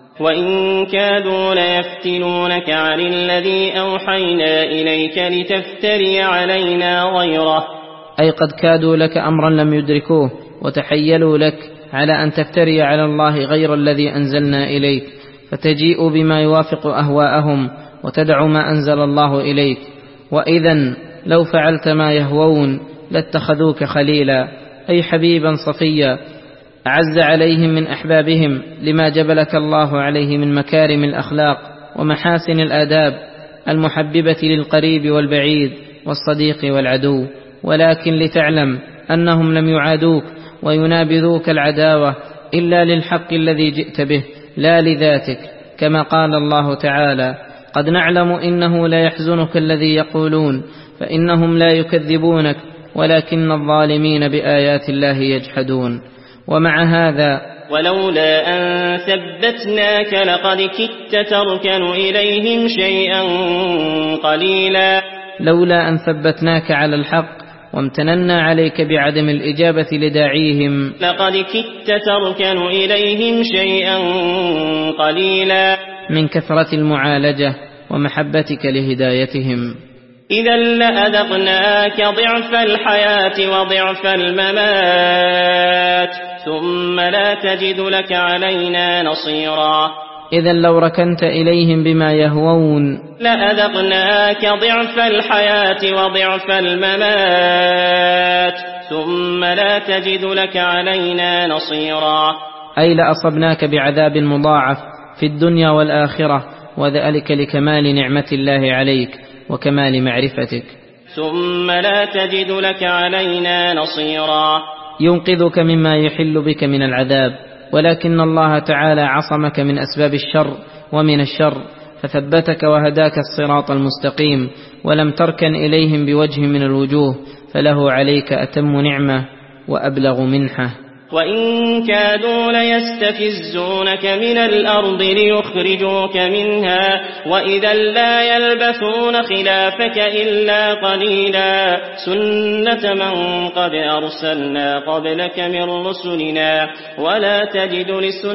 وإن كادوا ليفتنونك عن الذي أوحينا إليك لتفتري علينا غيره، أي قد كادوا لك أمرا لم يدركوه وتحيلوا لك على أن تفتري على الله غير الذي أنزلنا إليك، فتجيء بما يوافق أهواءهم وتدع ما أنزل الله إليك، وإذا لو فعلت ما يهوون لاتخذوك خليلا، أي حبيبا صفيا أعز عليهم من أحبابهم لما جبلك الله عليه من مكارم الأخلاق ومحاسن الآداب المحببة للقريب والبعيد والصديق والعدو، ولكن لتعلم أنهم لم يعادوك وينابذوك العداوة إلا للحق الذي جئت به لا لذاتك، كما قال الله تعالى: قد نعلم إنه لا يحزنك الذي يقولون فإنهم لا يكذبونك ولكن الظالمين بآيات الله يجحدون. ومع هذا ولولا أن ثبتناك لقد كدت تركن إليهم شيئا قليلا. لولا أن ثبتناك على الحق وامتننا عليك بعدم الإجابة لداعيهم. لقد كدت تركن إليهم شيئا قليلا من كثرة المعالجة ومحبتك لهدايتهم. إذا لأذقناك ضعف الحياة وضعف الممات ثم لا تجد لك علينا نصيرا. إذا لو ركنت إليهم بما يهوون لأذقناك ضعف الحياة وضعف الممات ثم لا تجد لك علينا نصيرا. أي لأصبناك بعذاب مضاعف في الدنيا والآخرة، وذلك لكمال نعمة الله عليك وكمال معرفتك. ثم لا تجد لك علينا نصيرا. ينقذك مما يحل بك من العذاب، ولكن الله تعالى عصمك من أسباب الشر ومن الشر، فثبتك وهداك الصراط المستقيم، ولم تركن إليهم بوجه من الوجوه، فله عليك أتم نعمة وأبلغ منحة. وإن كادوا ليستفزونك من الأرض ليخرجوك منها وإذا لا يلبثون خلافك إلا قليلا. سنة من قد أرسلنا قبلك من رسلنا ولا تجد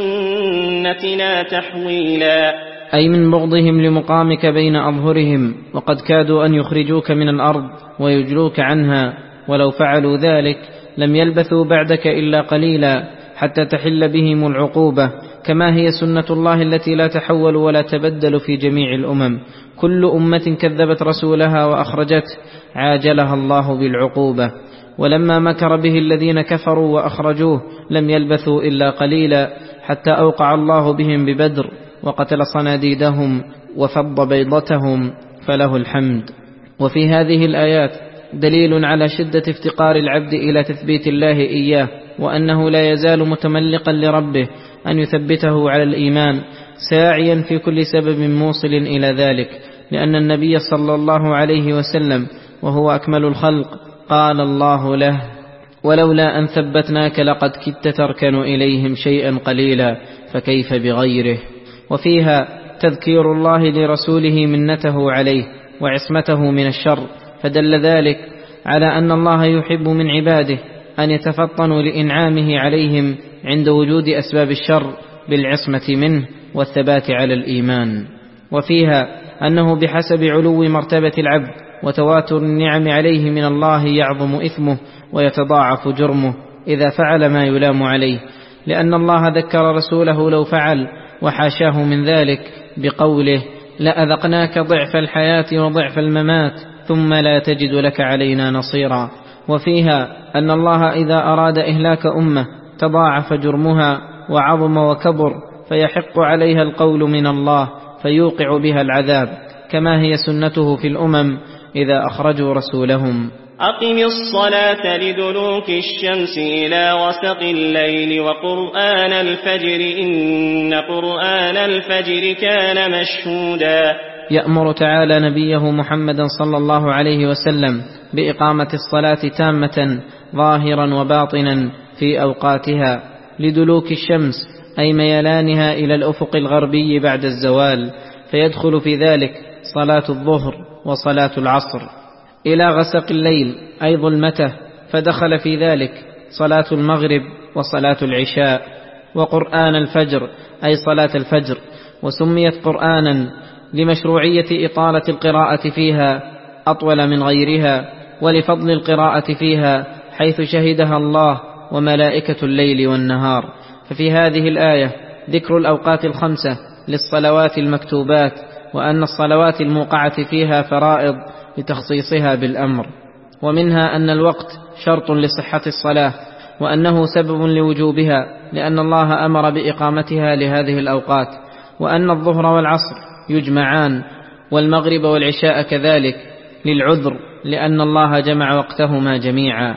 لسنتنا تحويلا. أي من بغضهم لمقامك بين أظهرهم، وقد كادوا أن يخرجوك من الأرض ويجلوك عنها، ولو فعلوا ذلك لم يلبثوا بعدك إلا قليلا حتى تحل بهم العقوبة، كما هي سنة الله التي لا تحول ولا تبدل في جميع الأمم. كل أمة كذبت رسولها وأخرجته عاجلها الله بالعقوبة. ولما مكر به الذين كفروا وأخرجوه لم يلبثوا إلا قليلا حتى أوقع الله بهم ببدر وقتل صناديدهم وفض بيضتهم، فله الحمد. وفي هذه الآيات دليل على شدة افتقار العبد إلى تثبيت الله إياه، وأنه لا يزال متملقا لربه أن يثبته على الإيمان، ساعيا في كل سبب موصل إلى ذلك، لأن النبي صلى الله عليه وسلم وهو أكمل الخلق قال الله له: ولولا أن ثبتناك لقد كدت تركن إليهم شيئا قليلا فكيف بغيره. وفيها تذكير الله لرسوله منته عليه وعصمته من الشر، فدل ذلك على أن الله يحب من عباده أن يتفطنوا لإنعامه عليهم عند وجود أسباب الشر بالعصمة منه والثبات على الإيمان. وفيها أنه بحسب علو مرتبة العبد وتواتر النعم عليه من الله يعظم إثمه ويتضاعف جرمه إذا فعل ما يلام عليه، لأن الله ذكر رسوله لو فعل وحاشاه من ذلك بقوله: لأذقناك ضعف الحياة وضعف الممات ثم لا تجد لك علينا نصيرا. وفيها أن الله إذا أراد إهلاك أمة تضاعف جرمها وعظم وكبر، فيحق عليها القول من الله فيوقع بها العذاب، كما هي سنته في الأمم إذا أخرجوا رسولهم. أقم الصلاة لدلوك الشمس إلى غسق الليل وقرآن الفجر إن قرآن الفجر كان مشهودا. يأمر تعالى نبيه محمدا صلى الله عليه وسلم بإقامة الصلاة تامة ظاهرا وباطنا في أوقاتها، لدلوك الشمس أي ميلانها إلى الأفق الغربي بعد الزوال، فيدخل في ذلك صلاة الظهر وصلاة العصر، إلى غسق الليل أي ظلمته، فدخل في ذلك صلاة المغرب وصلاة العشاء، وقرآن الفجر أي صلاة الفجر، وسميت قرآنا لمشروعية إطالة القراءة فيها أطول من غيرها، ولفضل القراءة فيها حيث شهدها الله وملائكة الليل والنهار. ففي هذه الآية ذكر الأوقات الخمسة للصلوات المكتوبات، وأن الصلوات الموقعة فيها فرائض لتخصيصها بالأمر، ومنها أن الوقت شرط لصحة الصلاة، وأنه سبب لوجوبها لأن الله أمر بإقامتها لهذه الأوقات، وأن الظهر والعصر يجمعان، والمغرب والعشاء كذلك للعذر لأن الله جمع وقتهما جميعا.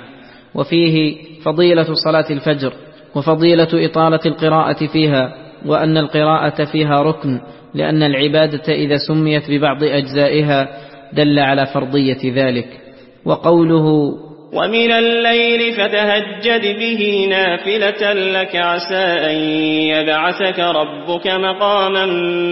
وفيه فضيلة صلاة الفجر وفضيلة إطالة القراءة فيها، وأن القراءة فيها ركن، لأن العبادة إذا سميت ببعض أجزائها دل على فرضية ذلك. وقوله: ومن الليل فتهجد به نافلة لك عسى أن يبعثك ربك مقاما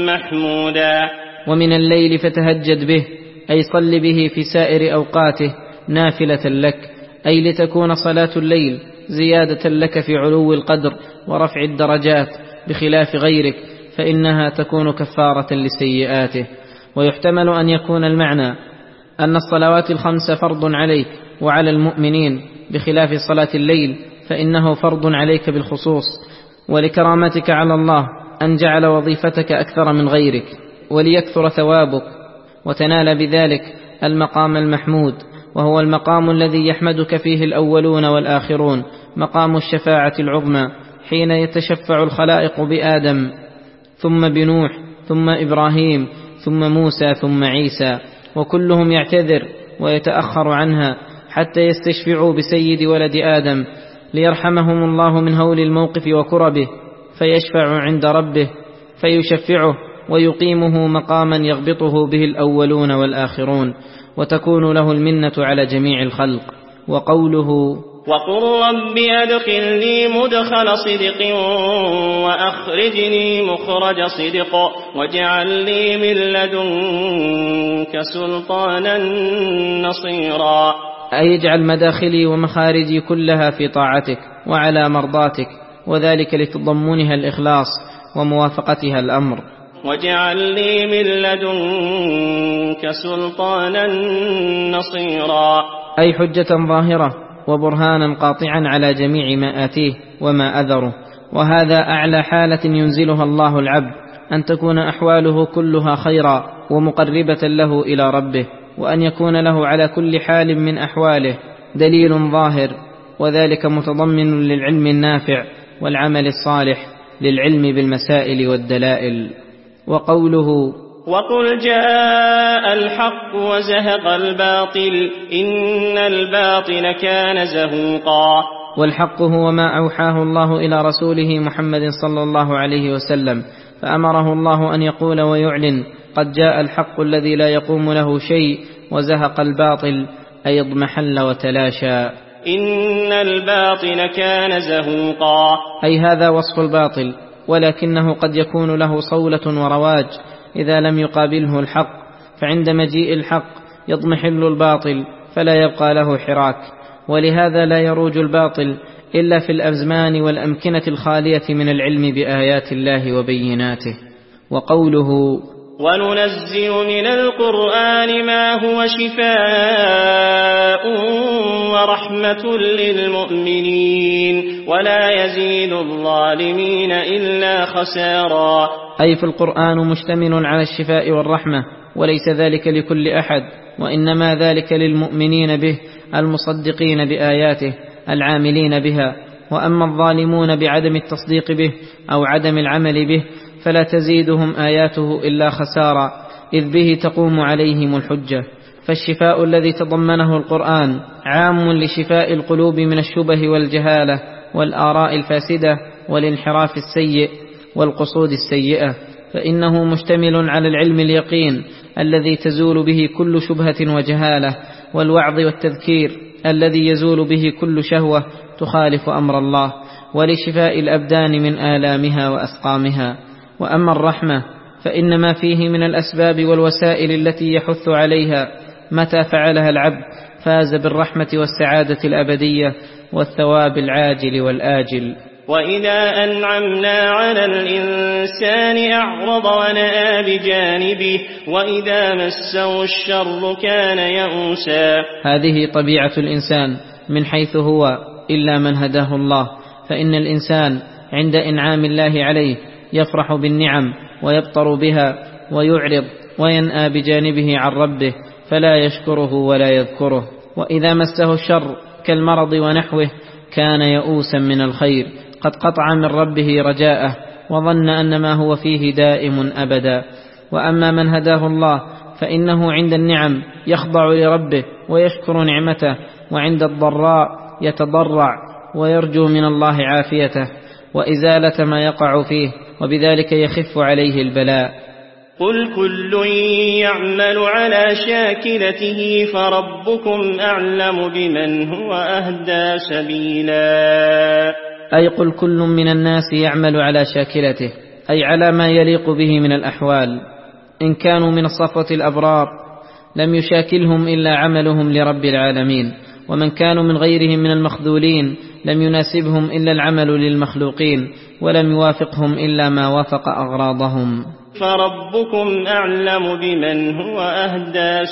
محمودا. ومن الليل فتهجد به أي صل به في سائر أوقاته نافلة لك، أي لتكون صلاة الليل زيادة لك في علو القدر ورفع الدرجات بخلاف غيرك، فإنها تكون كفارة لسيئاته. ويحتمل أن يكون المعنى أن الصلوات الخمس فرض عليك وعلى المؤمنين بخلاف صلاة الليل، فإنه فرض عليك بالخصوص، ولكرامتك على الله أن جعل وظيفتك أكثر من غيرك وليكثر ثوابك وتنال بذلك المقام المحمود، وهو المقام الذي يحمدك فيه الأولون والآخرون، مقام الشفاعة العظمى، حين يتشفع الخلائق بآدم ثم بنوح ثم إبراهيم ثم موسى ثم عيسى، وكلهم يعتذر ويتأخر عنها حتى يستشفعوا بسيد ولد آدم ليرحمهم الله من هول الموقف وكربه، فيشفع عند ربه فيشفعه ويقيمه مقاما يغبطه به الأولون والآخرون، وتكون له المنة على جميع الخلق. وقوله وقل رب أدخلني مدخل صدق وأخرجني مخرج صدق واجعل لي من لدنك سلطانا نصيرا، أي اجعل مداخلي ومخارجي كلها في طاعتك وعلى مرضاتك، وذلك لتضمنها الإخلاص وموافقتها الأمر. واجعل لي من لدنك سلطانا نصيرا، أي حجة ظاهرة وبرهانا قاطعا على جميع ما آتيه وما أذره. وهذا أعلى حالة ينزلها الله العبد، أن تكون أحواله كلها خيرا ومقربة له إلى ربه، وأن يكون له على كل حال من أحواله دليل ظاهر، وذلك متضمن للعلم النافع والعمل الصالح للعلم بالمسائل والدلائل. وقوله وقل جاء الحق وزهق الباطل إن الباطل كان زهوقا، والحق هو ما أوحاه الله إلى رسوله محمد صلى الله عليه وسلم، فأمره الله أن يقول ويعلن قد جاء الحق الذي لا يقوم له شيء، وزهق الباطل أي اضمحل وتلاشى. إن الباطل كان زهوقا، أي هذا وصف الباطل، ولكنه قد يكون له صولة ورواج إذا لم يقابله الحق، فعند مجيء الحق يضمحل الباطل فلا يبقى له حراك، ولهذا لا يروج الباطل إلا في الأزمان والأمكنة الخالية من العلم بآيات الله وبيناته. وقوله وننزل من القرآن ما هو شفاء ورحمة للمؤمنين ولا يزيد الظالمين إلا خسارا، أي في القرآن مشتمل على الشفاء والرحمة، وليس ذلك لكل أحد، وإنما ذلك للمؤمنين به المصدقين بآياته العاملين بها. وأما الظالمون بعدم التصديق به أو عدم العمل به فلا تزيدهم آياته إلا خسارا، إذ به تقوم عليهم الحجة. فالشفاء الذي تضمنه القرآن عام لشفاء القلوب من الشبه والجهالة والآراء الفاسدة والانحراف السيء والقصود السيئة، فإنه مشتمل على العلم اليقين الذي تزول به كل شبهة وجهالة، والوعظ والتذكير الذي يزول به كل شهوة تخالف أمر الله، ولشفاء الأبدان من آلامها وأسقامها. وأما الرحمة فإنما فيه من الأسباب والوسائل التي يحث عليها متى فعلها العبد فاز بالرحمة والسعادة الأبدية والثواب العاجل والآجل. وإذا أنعمنا على الإنسان أعرض ونأى بجانبه وإذا مسه الشر كان يئوسا. هذه طبيعة الإنسان من حيث هو إلا من هداه الله، فإن الإنسان عند إنعام الله عليه يفرح بالنعم ويبطر بها ويعرض وينأى بجانبه عن ربه فلا يشكره ولا يذكره. وإذا مسه الشر كالمرض ونحوه كان يئوسا من الخير، قد قطع من ربه رجاءه وظن أن ما هو فيه دائم أبدا. وأما من هداه الله فإنه عند النعم يخضع لربه ويشكر نعمته، وعند الضراء يتضرع ويرجو من الله عافيته وإزالة ما يقع فيه، وبذلك يخف عليه البلاء. قل كل يعمل على شاكلته فربكم أعلم بمن هو أهدى سبيلا. أي قل كل من الناس يعمل على شاكلته، أي على ما يليق به من الأحوال. إن كانوا من الصفوة الأبرار لم يشاكلهم إلا عملهم لرب العالمين، ومن كانوا من غيرهم من المخذولين لم يناسبهم إلا العمل للمخلوقين، ولم يوافقهم إلا ما وافق أغراضهم. فربكم أعلم بمن هو أهدى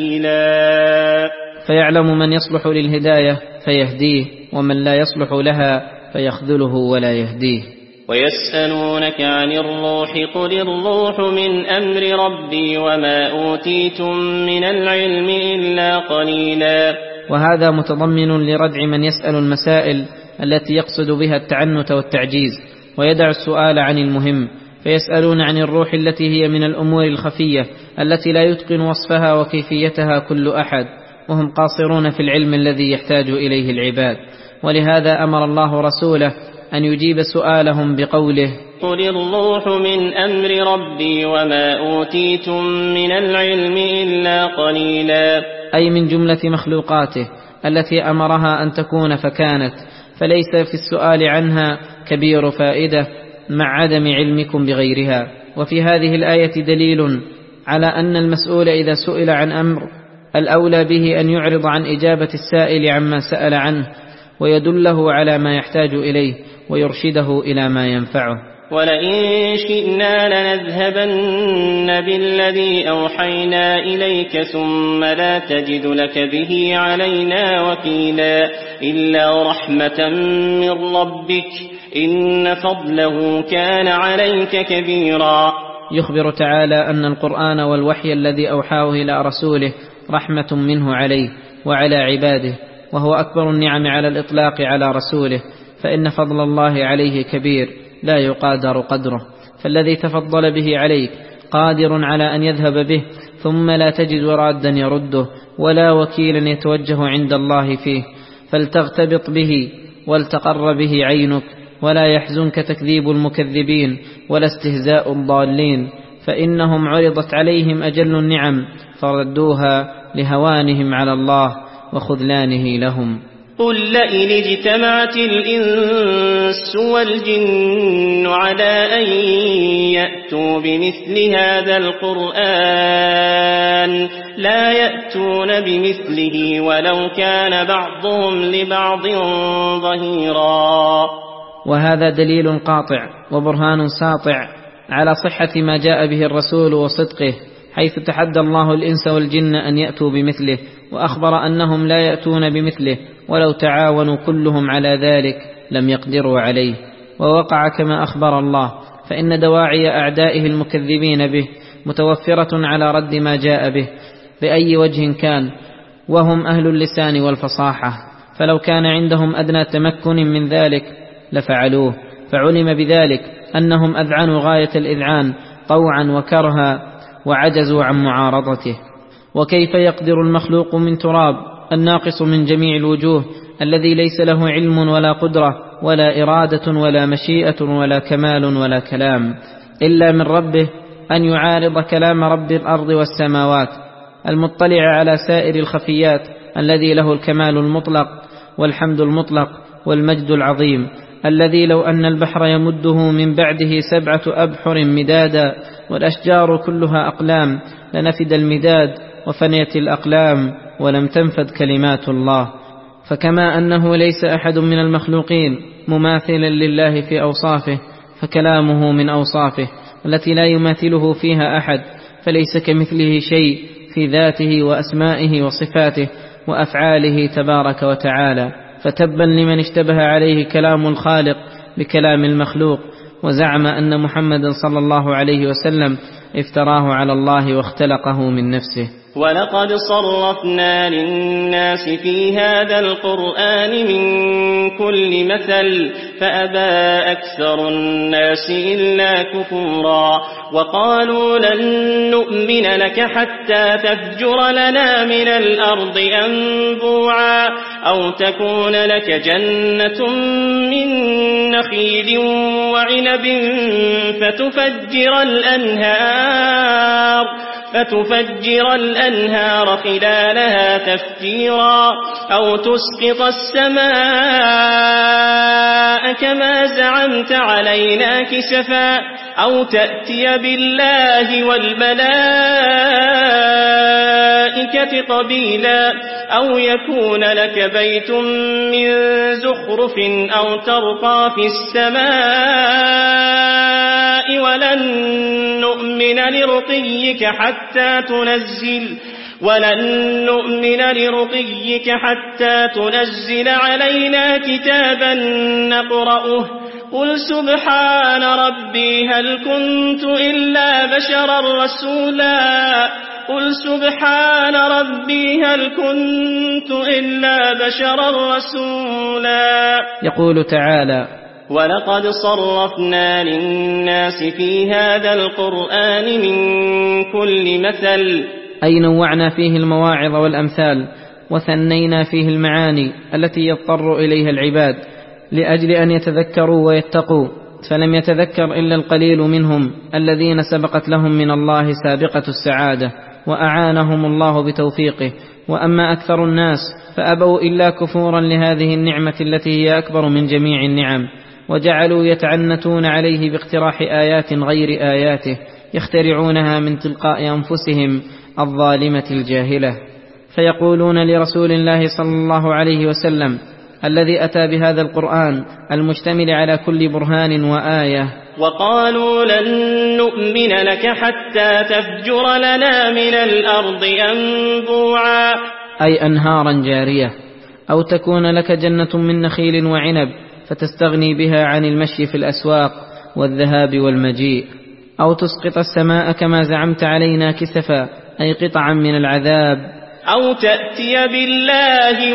سبيلا. فيعلم من يصلح للهداية فيهديه، ومن لا يصلح لها فيخذله ولا يهديه. ويسألونك عن الروح قل الروح من أمر ربي وما أوتيتم من العلم إلا قليلا. وهذا متضمن لردع من يسأل المسائل التي يقصد بها التعنت والتعجيز، ويدع السؤال عن المهم، فيسألون عن الروح التي هي من الأمور الخفية التي لا يتقن وصفها وكيفيتها كل أحد، وهم قاصرون في العلم الذي يحتاج إليه العباد. ولهذا أمر الله رسوله أن يجيب سؤالهم بقوله قل الروح من أمر ربي وما أوتيتم من العلم إلا قليلا، أي من جملة مخلوقاته التي أمرها أن تكون فكانت، فليس في السؤال عنها كبير فائدة مع عدم علمكم بغيرها. وفي هذه الآية دليل على أن المسؤول إذا سئل عن أمر الأولى به أن يعرض عن إجابة السائل عما سأل عنه، ويدله على ما يحتاج إليه ويرشده إلى ما ينفعه. ولئن شئنا لنذهبن بالذي أوحينا إليك ثم لا تجد لك به علينا وكيلا إلا رحمة من ربك إن فضله كان عليك كبيرا. يخبر تعالى أن القرآن والوحي الذي أوحاه إلى رسوله رحمة منه عليه وعلى عباده، وهو أكبر النعم على الإطلاق على رسوله، فإن فضل الله عليه كبير لا يقادر قدره. فالذي تفضل به عليك قادر على أن يذهب به ثم لا تجد رادا يرده ولا وكيلا يتوجه عند الله فيه، فلتغتبط به ولتقر به عينك، ولا يحزنك تكذيب المكذبين ولا استهزاء الضالين، فإنهم عرضت عليهم أجل النعم فردوها لهوانهم على الله وخذلانه لهم. قل لئن اجتمعت الإنس والجن على أن يأتوا بمثل هذا القرآن لا يأتون بمثله ولو كان بعضهم لبعض ظهيرا. وهذا دليل قاطع وبرهان ساطع على صحة ما جاء به الرسول وصدقه، حيث تحدى الله الإنس والجن أن يأتوا بمثله، وأخبر أنهم لا يأتون بمثله ولو تعاونوا كلهم على ذلك لم يقدروا عليه. ووقع كما أخبر الله، فإن دواعي أعدائه المكذبين به متوفرة على رد ما جاء به بأي وجه كان، وهم أهل اللسان والفصاحة، فلو كان عندهم أدنى تمكن من ذلك لفعلوه، فعلم بذلك أنهم أذعنوا غاية الإذعان طوعا وكرها وعجزوا عن معارضته. وكيف يقدر المخلوق من تراب الناقص من جميع الوجوه الذي ليس له علم ولا قدرة ولا إرادة ولا مشيئة ولا كمال ولا كلام إلا من ربه أن يعارض كلام رب الأرض والسماوات المطلع على سائر الخفيات الذي له الكمال المطلق والحمد المطلق والمجد العظيم، الذي لو أن البحر يمده من بعده سبعة أبحر مدادا والأشجار كلها أقلام لنفد المداد وفنيت الأقلام ولم تنفد كلمات الله. فكما أنه ليس أحد من المخلوقين مماثلا لله في أوصافه، فكلامه من أوصافه التي لا يماثله فيها أحد، فليس كمثله شيء في ذاته وأسمائه وصفاته وأفعاله تبارك وتعالى. فتبا لمن اشتبه عليه كلام الخالق بكلام المخلوق وزعم أن محمد صلى الله عليه وسلم افتراه على الله واختلقه من نفسه. ولقد صرفنا للناس في هذا القرآن من كل مثل فأبى أكثر الناس إلا كفورا. وقالوا لن نؤمن لك حتى تفجر لنا من الأرض أنبوعا أو تكون لك جنة من نخيل وعنب فتفجر الأنهار فتفجر الأنهار خلالها تفجيرا أو تسقط السماء كما زعمت علينا كسفا أو تأتي بالله والملائكة قبيلا أو يكون لك بيت من زخرف أو ترقى في السماء ولن نؤمن لرقيك حتى تنزل ولن نؤمن لرقيك حتى تنزل علينا كتابا نقرأه قل سبحان ربي هل كنت إلا بشرا رسولا قل سبحان ربي هل كنت إلا بشرا رسولا. يقول تعالى: ولقد صرفنا للناس في هذا القرآن من كل مثل، أي نوعنا فيه المواعظ والأمثال وثنينا فيه المعاني التي يضطر إليها العباد لأجل أن يتذكروا ويتقوا، فلم يتذكر إلا القليل منهم الذين سبقت لهم من الله سابقة السعادة وأعانهم الله بتوفيقه، وأما أكثر الناس فأبوا إلا كفورا لهذه النعمة التي هي أكبر من جميع النعم، وجعلوا يتعنتون عليه باقتراح آيات غير آياته يخترعونها من تلقاء أنفسهم الظالمة الجاهلة، فيقولون لرسول الله صلى الله عليه وسلم الذي أتى بهذا القرآن المشتمل على كل برهان وآية: وقالوا لن نؤمن لك حتى تفجر لنا من الأرض ينبوعا، أي أنهارا جارية، أو تكون لك جنة من نخيل وعنب فتستغني بها عن المشي في الأسواق والذهاب والمجيء، أو تسقط السماء كما زعمت علينا كسفا، أي قطعا من العذاب، أو تأتي بالله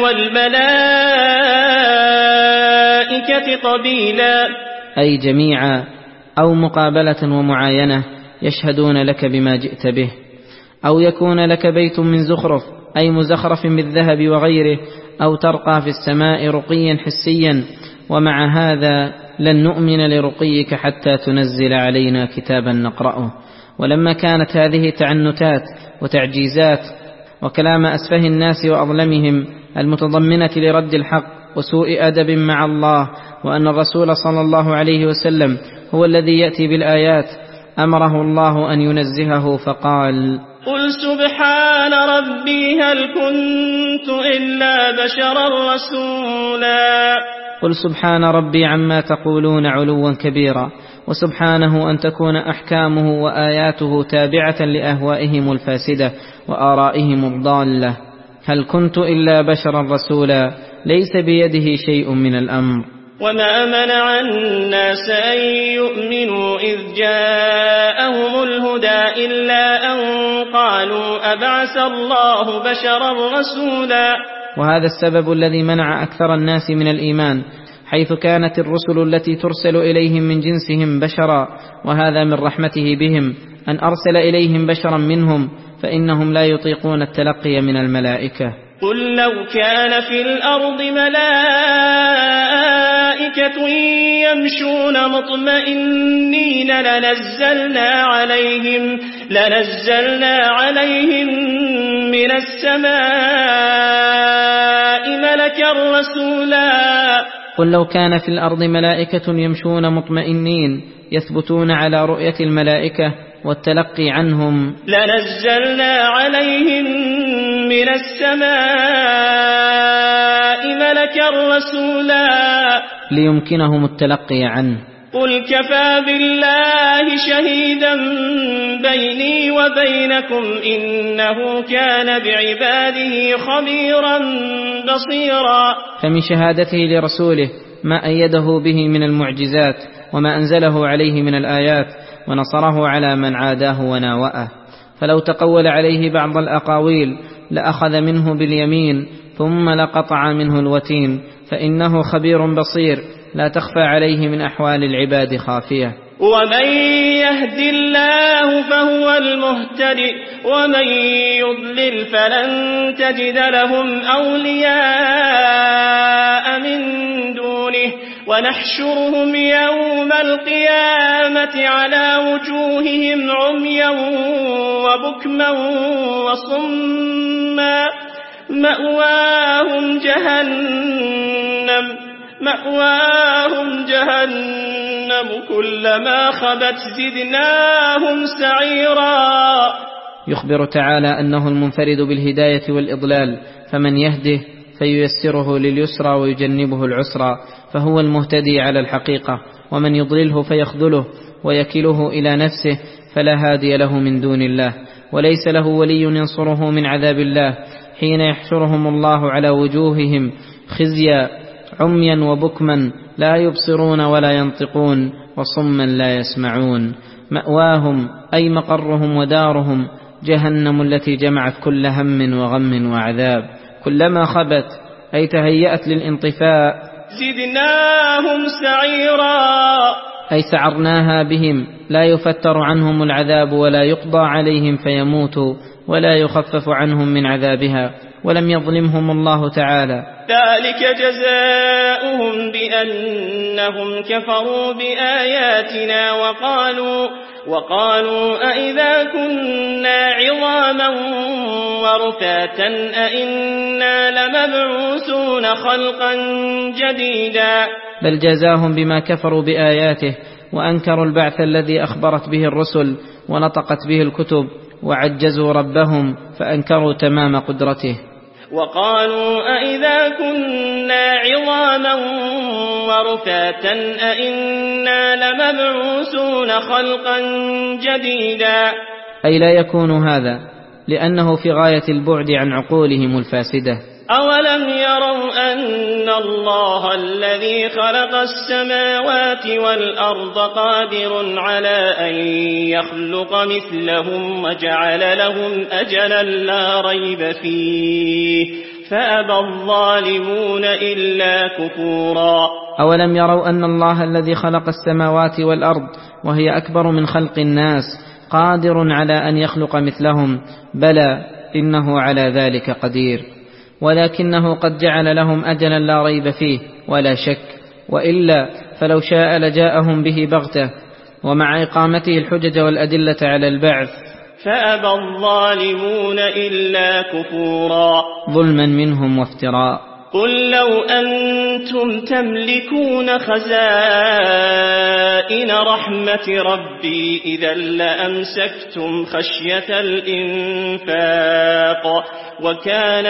والملائكة قبيلا، أي جميعا، أو مقابلة ومعاينة يشهدون لك بما جئت به، أو يكون لك بيت من زخرف، أي مزخرف بالذهب وغيره، أو ترقى في السماء رقيا حسيا، ومع هذا لن نؤمن لرقيك حتى تنزل علينا كتابا نقرأه. ولما كانت هذه تعنتات وتعجيزات وكلام أسفه الناس وأظلمهم المتضمنة لرد الحق وسوء أدب مع الله، وأن الرسول صلى الله عليه وسلم هو الذي يأتي بالآيات، أمره الله أن ينزهه فقال: قل سبحان ربي هل كنت إلا بشرا رسولا. قل سبحان ربي عما تقولون علوا كبيرا، وسبحانه أن تكون أحكامه وآياته تابعة لأهوائهم الفاسدة وآرائهم الضالة. هل كنت إلا بشرا رسولا، ليس بيده شيء من الأمر. وما منع الناس أن يؤمنوا إذ جاءهم الهدى إلا أن قالوا أبعث الله بشرا رسولا. وهذا السبب الذي منع أكثر الناس من الإيمان، حيث كانت الرسل التي ترسل إليهم من جنسهم بشرا، وهذا من رحمته بهم أن أرسل إليهم بشرا منهم، فإنهم لا يطيقون التلقي من الملائكة. قل لو كان في الأرض ملائكة يمشون مطمئنين لنزلنا عليهم, لنزلنا عليهم من السماء ملكا رسولا. قل لو كان في الأرض ملائكة يمشون مطمئنين يثبتون على رؤية الملائكة والتلقي عنهم لنزلنا عليهم من السماء ملكا رسولا ليمكنهم التلقي عنه. قل كفى بالله شهيدا بيني وبينكم إنه كان بعباده خبيرا بصيرا. فمن شهادته لرسوله ما أيده به من المعجزات وما أنزله عليه من الآيات، ونصره على من عاداه وناوأه. فلو تقول عليه بعض الأقاويل لأخذ منه باليمين ثم لقطع منه الوتين، فإنه خبير بصير لا تخفى عليه من أحوال العباد خافية. ومن يهد الله فهو المهتدي ومن يضلل فلن تجد لهم أولياء من دونه ونحشرهم يوم القيامة على وجوههم عميا وبكما وصما مأواهم جهنم مأواهم جهنم كلما خبت زدناهم سعيرا. يخبر تعالى أنه المنفرد بالهداية والإضلال، فمن يهده فييسره لليسرى ويجنبه العسرى، فهو المهتدي على الحقيقة، ومن يضلله فيخذله ويكله إلى نفسه فلا هادي له من دون الله، وليس له ولي ينصره من عذاب الله حين يحشرهم الله على وجوههم خزيا عميا وبكما لا يبصرون ولا ينطقون وصما لا يسمعون. مأواهم أي مقرهم ودارهم جهنم التي جمعت كل هم وغم وعذاب، كلما خبت أي تهيأت للانطفاء زدناهم سعيرا أي سعرناها بهم، لا يفتر عنهم العذاب ولا يقضى عليهم فيموتوا ولا يخفف عنهم من عذابها، ولم يظلمهم الله تعالى. ذلك جزاؤهم بأنهم كفروا بآياتنا وقالوا وقالوا أئذا كنا عظاما ورفاتا أئنا لمبعوثون خلقا جديدا. بل جزاهم بما كفروا بآياته وأنكروا البعث الذي أخبرت به الرسل ونطقت به الكتب، وعجزوا ربهم فأنكروا تمام قدرته. وقالوا أئذا كنا عظاما ورفاتا أئنا لمبعوثون خلقا جديدا. أي لا يكون هذا، لأنه في غاية البعد عن عقولهم الفاسدة. أولم يروا أن الله الذي خلق السماوات والأرض قادر على أن يخلق مثلهم وجعل لهم أجلا لا ريب فيه فأبى الظالمون إلا كفورا. أولم يروا أن الله الذي خلق السماوات والأرض وهي أكبر من خلق الناس قادر على أن يخلق مثلهم؟ بلى إنه على ذلك قدير، ولكنه قد جعل لهم أجلا لا ريب فيه ولا شك، وإلا فلو شاء لجاءهم به بغتة ومع إقامته الحجج والأدلة على البعث فأبى الظالمون إلا كفورا ظلما منهم وافتراء. قل لو أنتم تملكون خزائن رحمة ربي إذا لأمسكتم خشية الإنفاق وكان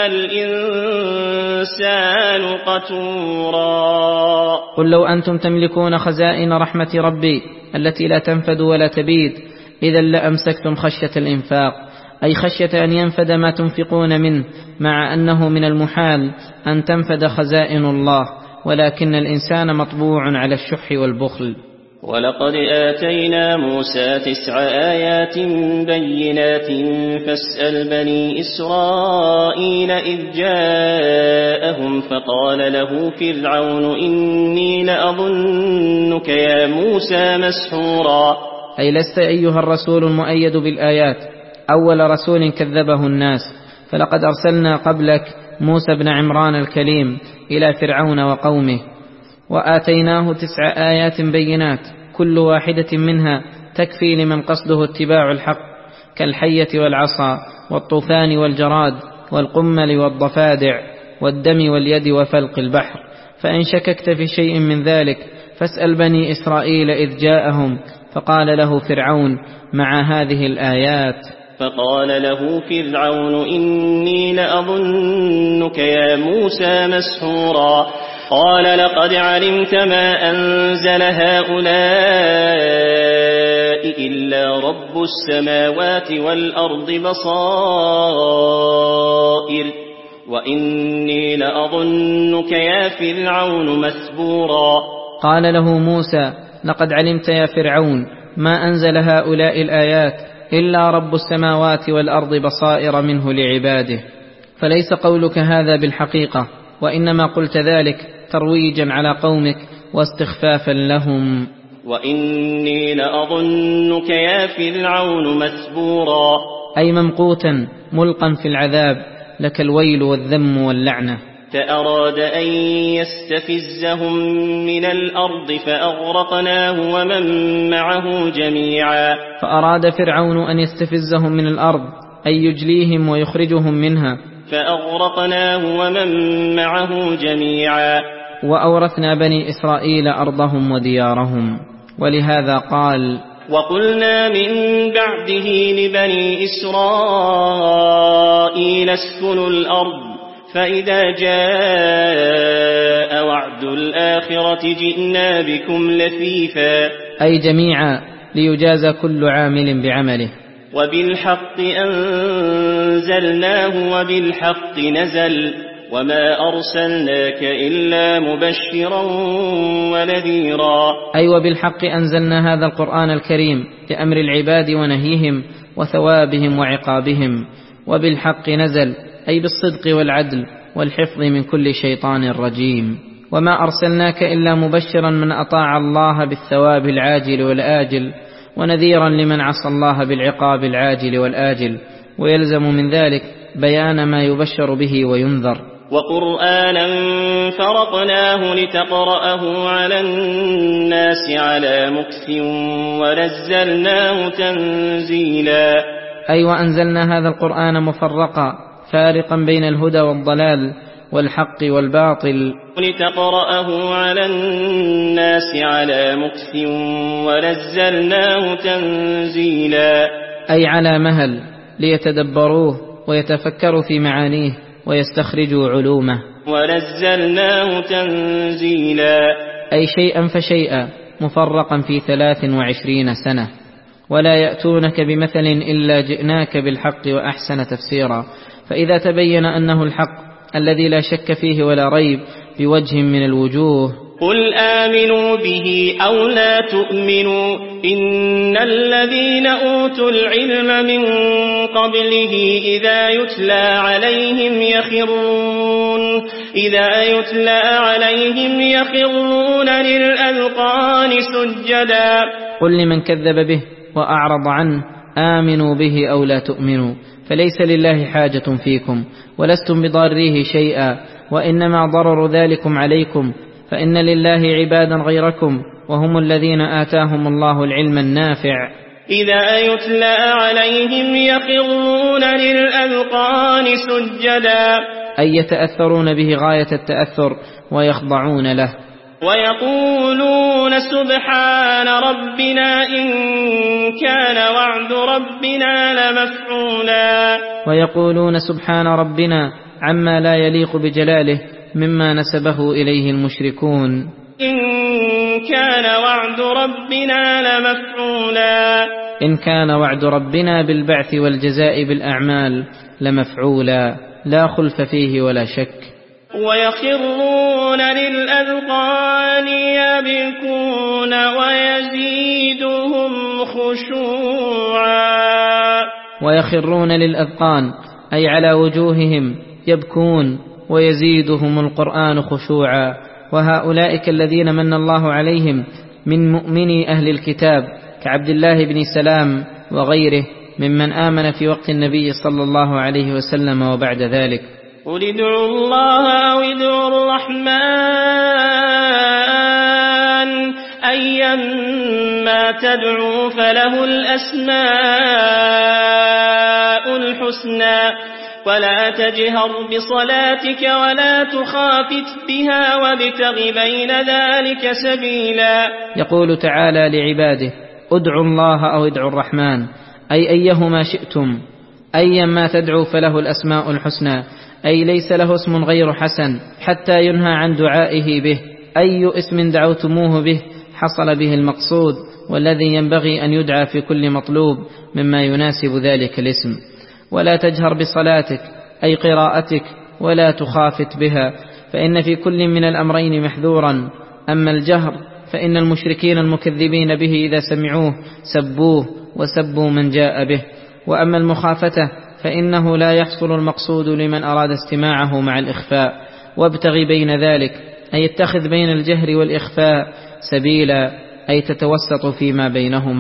الإنسان قتورا. قل لو أنتم تملكون خزائن رحمة ربي التي لا تنفد ولا تبيد إذا لأمسكتم خشية الإنفاق، أي خشية أن ينفد ما تنفقون منه، مع أنه من المحال أن تنفد خزائن الله، ولكن الإنسان مطبوع على الشح والبخل. ولقد آتينا موسى تسع آيات بينات فاسأل بني إسرائيل إذ جاءهم فقال له فرعون إني لأظنك يا موسى مسحورا. أي لست أيها الرسول المؤيد بالآيات أول رسول كذبه الناس، فلقد أرسلنا قبلك موسى بن عمران الكليم إلى فرعون وقومه، وآتيناه تسع آيات بينات كل واحدة منها تكفي لمن قصده اتباع الحق، كالحية والعصا والطوفان والجراد والقمل والضفادع والدم واليد وفلق البحر. فإن شككت في شيء من ذلك فاسأل بني إسرائيل إذ جاءهم فقال له فرعون مع هذه الآيات. فقال له فرعون إني لأظنك يا موسى مسحورا. قال لقد علمت ما أنزل هؤلاء إلا رب السماوات والأرض بصائر وإني لأظنك يا فرعون مثبورا. قال له موسى لقد علمت يا فرعون ما أنزل هؤلاء الآيات إلا رب السماوات والأرض بصائر منه لعباده. فليس قولك هذا بالحقيقة، وإنما قلت ذلك ترويجا على قومك واستخفافا لهم. وإني لأظنك يا فرعون مثبورا، أي ممقوتا ملقا في العذاب، لك الويل والذم واللعنة. فأراد أن يستفزهم من الأرض فأغرقناه ومن معه جميعا فأراد فرعون أن يستفزهم من الأرض أي يجليهم ويخرجهم منها، فأغرقناه ومن معه جميعا. وأورثنا بني إسرائيل أرضهم وديارهم. ولهذا قال: وقلنا من بعده لبني إسرائيل اسكنوا الأرض فإذا جاء وعد الآخرة جئنا بكم لفيفا، أي جميعا ليجازى كل عامل بعمله. وبالحق أنزلناه وبالحق نزل وما أرسلناك إلا مبشرا ونذيرا، أي وبالحق أنزلنا هذا القرآن الكريم لأمر العباد ونهيهم وثوابهم وعقابهم. وبالحق نزل أي بالصدق والعدل والحفظ من كل شيطان رجيم. وما أرسلناك إلا مبشرا من أطاع الله بالثواب العاجل والآجل، ونذيرا لمن عصى الله بالعقاب العاجل والآجل. ويلزم من ذلك بيان ما يبشر به وينذر. وقرآنا فرقناه لتقرأه على الناس على مكث ونزلناه تنزيلا، أي وأنزلنا هذا القرآن مفرقا فارقا بين الهدى والضلال والحق والباطل، لتقرأه على الناس على مكث ونزلناه تنزيلا، أي على مهل ليتدبروه ويتفكروا في معانيه ويستخرجوا علومه. ونزلناه تنزيلا، أي شيئا فشيئا مفرقا في ثلاث وعشرين سنة. ولا يأتونك بمثل إلا جئناك بالحق وأحسن تفسيرا. فإذا تبين أنه الحق الذي لا شك فيه ولا ريب بوجه من الوجوه، قل آمنوا به أو لا تؤمنوا إن الذين أوتوا العلم من قبله إذا يتلى عليهم يخرون إذا يتلى عليهم يخرون للأذقان سجدا. قل لمن كذب به وأعرض عنه آمنوا به أو لا تؤمنوا، فليس لله حاجة فيكم ولستم بضاريه شيئا، وإنما ضرر ذلكم عليكم، فإن لله عبادا غيركم وهم الذين آتاهم الله العلم النافع. إذا يتلى عليهم يخرون للأذقان سجدا، أي يتأثرون به غاية التأثر ويخضعون له. ويقولون سبحان ربنا إن كان وعد ربنا لمفعولا، ويقولون سبحان ربنا عما لا يليق بجلاله مما نسبه إليه المشركون. إن كان وعد ربنا لمفعولا، إن كان وعد ربنا بالبعث والجزاء بالأعمال لمفعولا لا خلف فيه ولا شك. ويخرون للأذقان يبكون ويزيدهم خشوعا، ويخرون للأذقان أي على وجوههم يبكون ويزيدهم القرآن خشوعا. وهؤلاء الذين من الله عليهم من مؤمني أهل الكتاب كعبد الله بن سلام وغيره ممن آمن في وقت النبي صلى الله عليه وسلم وبعد ذلك. قل ادعوا الله أو ادعوا الرحمن أيما تدعوا فله الأسماء الحسنى ولا تجهر بصلاتك ولا تخافت بها وابتغ بين ذلك سبيلا. يقول تعالى لعباده ادعوا الله أو ادعوا الرحمن، أي أيهما شئتم، أيما تدعوا فله الأسماء الحسنى، أي ليس له اسم غير حسن حتى ينهى عن دعائه به. أي اسم دعوتموه به حصل به المقصود والذي ينبغي أن يدعى في كل مطلوب مما يناسب ذلك الاسم. ولا تجهر بصلاتك أي قراءتك ولا تخافت بها، فإن في كل من الأمرين محذورا. أما الجهر فإن المشركين المكذبين به إذا سمعوه سبوه وسبوا من جاء به. وأما المخافته فإنه لا يحصل المقصود لمن أراد استماعه مع الإخفاء. وابتغي بين ذلك أي اتخذ بين الجهر والإخفاء سبيلا، أي تتوسط فيما بينهما.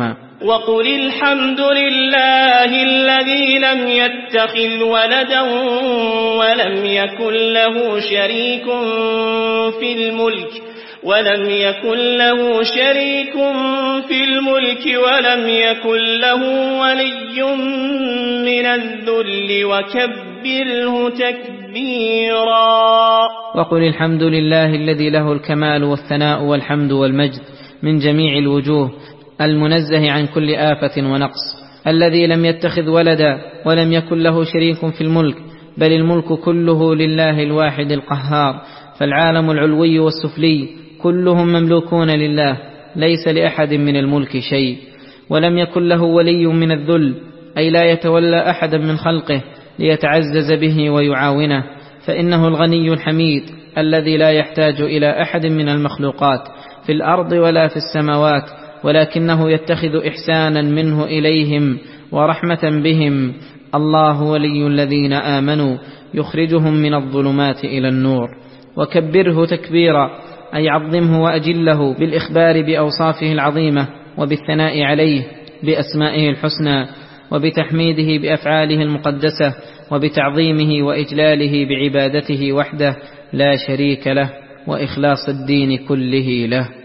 وقل الحمد لله الذي لم يتخذ ولدا ولم يكن له شريك في الملك ولم يكن له شريك في الملك ولم يكن له ولي من الذل وكبره تكبيرا. وقل الحمد لله الذي له الكمال والثناء والحمد والمجد من جميع الوجوه، المنزه عن كل آفة ونقص، الذي لم يتخذ ولدا ولم يكن له شريك في الملك، بل الملك كله لله الواحد القهار، فالعالم العلوي والسفلي كلهم مملوكون لله، ليس لأحد من الملك شيء. ولم يكن له ولي من الذل، أي لا يتولى أحدا من خلقه ليتعزز به ويعاونه، فإنه الغني الحميد الذي لا يحتاج إلى أحد من المخلوقات في الأرض ولا في السماوات، ولكنه يتخذ إحسانا منه إليهم ورحمة بهم. الله ولي الذين آمنوا يخرجهم من الظلمات إلى النور. وكبره تكبيرا، أي عظمه وأجله بالإخبار بأوصافه العظيمة وبالثناء عليه بأسمائه الحسنى، وبتحميده بأفعاله المقدسة، وبتعظيمه وإجلاله بعبادته وحده لا شريك له، وإخلاص الدين كله له.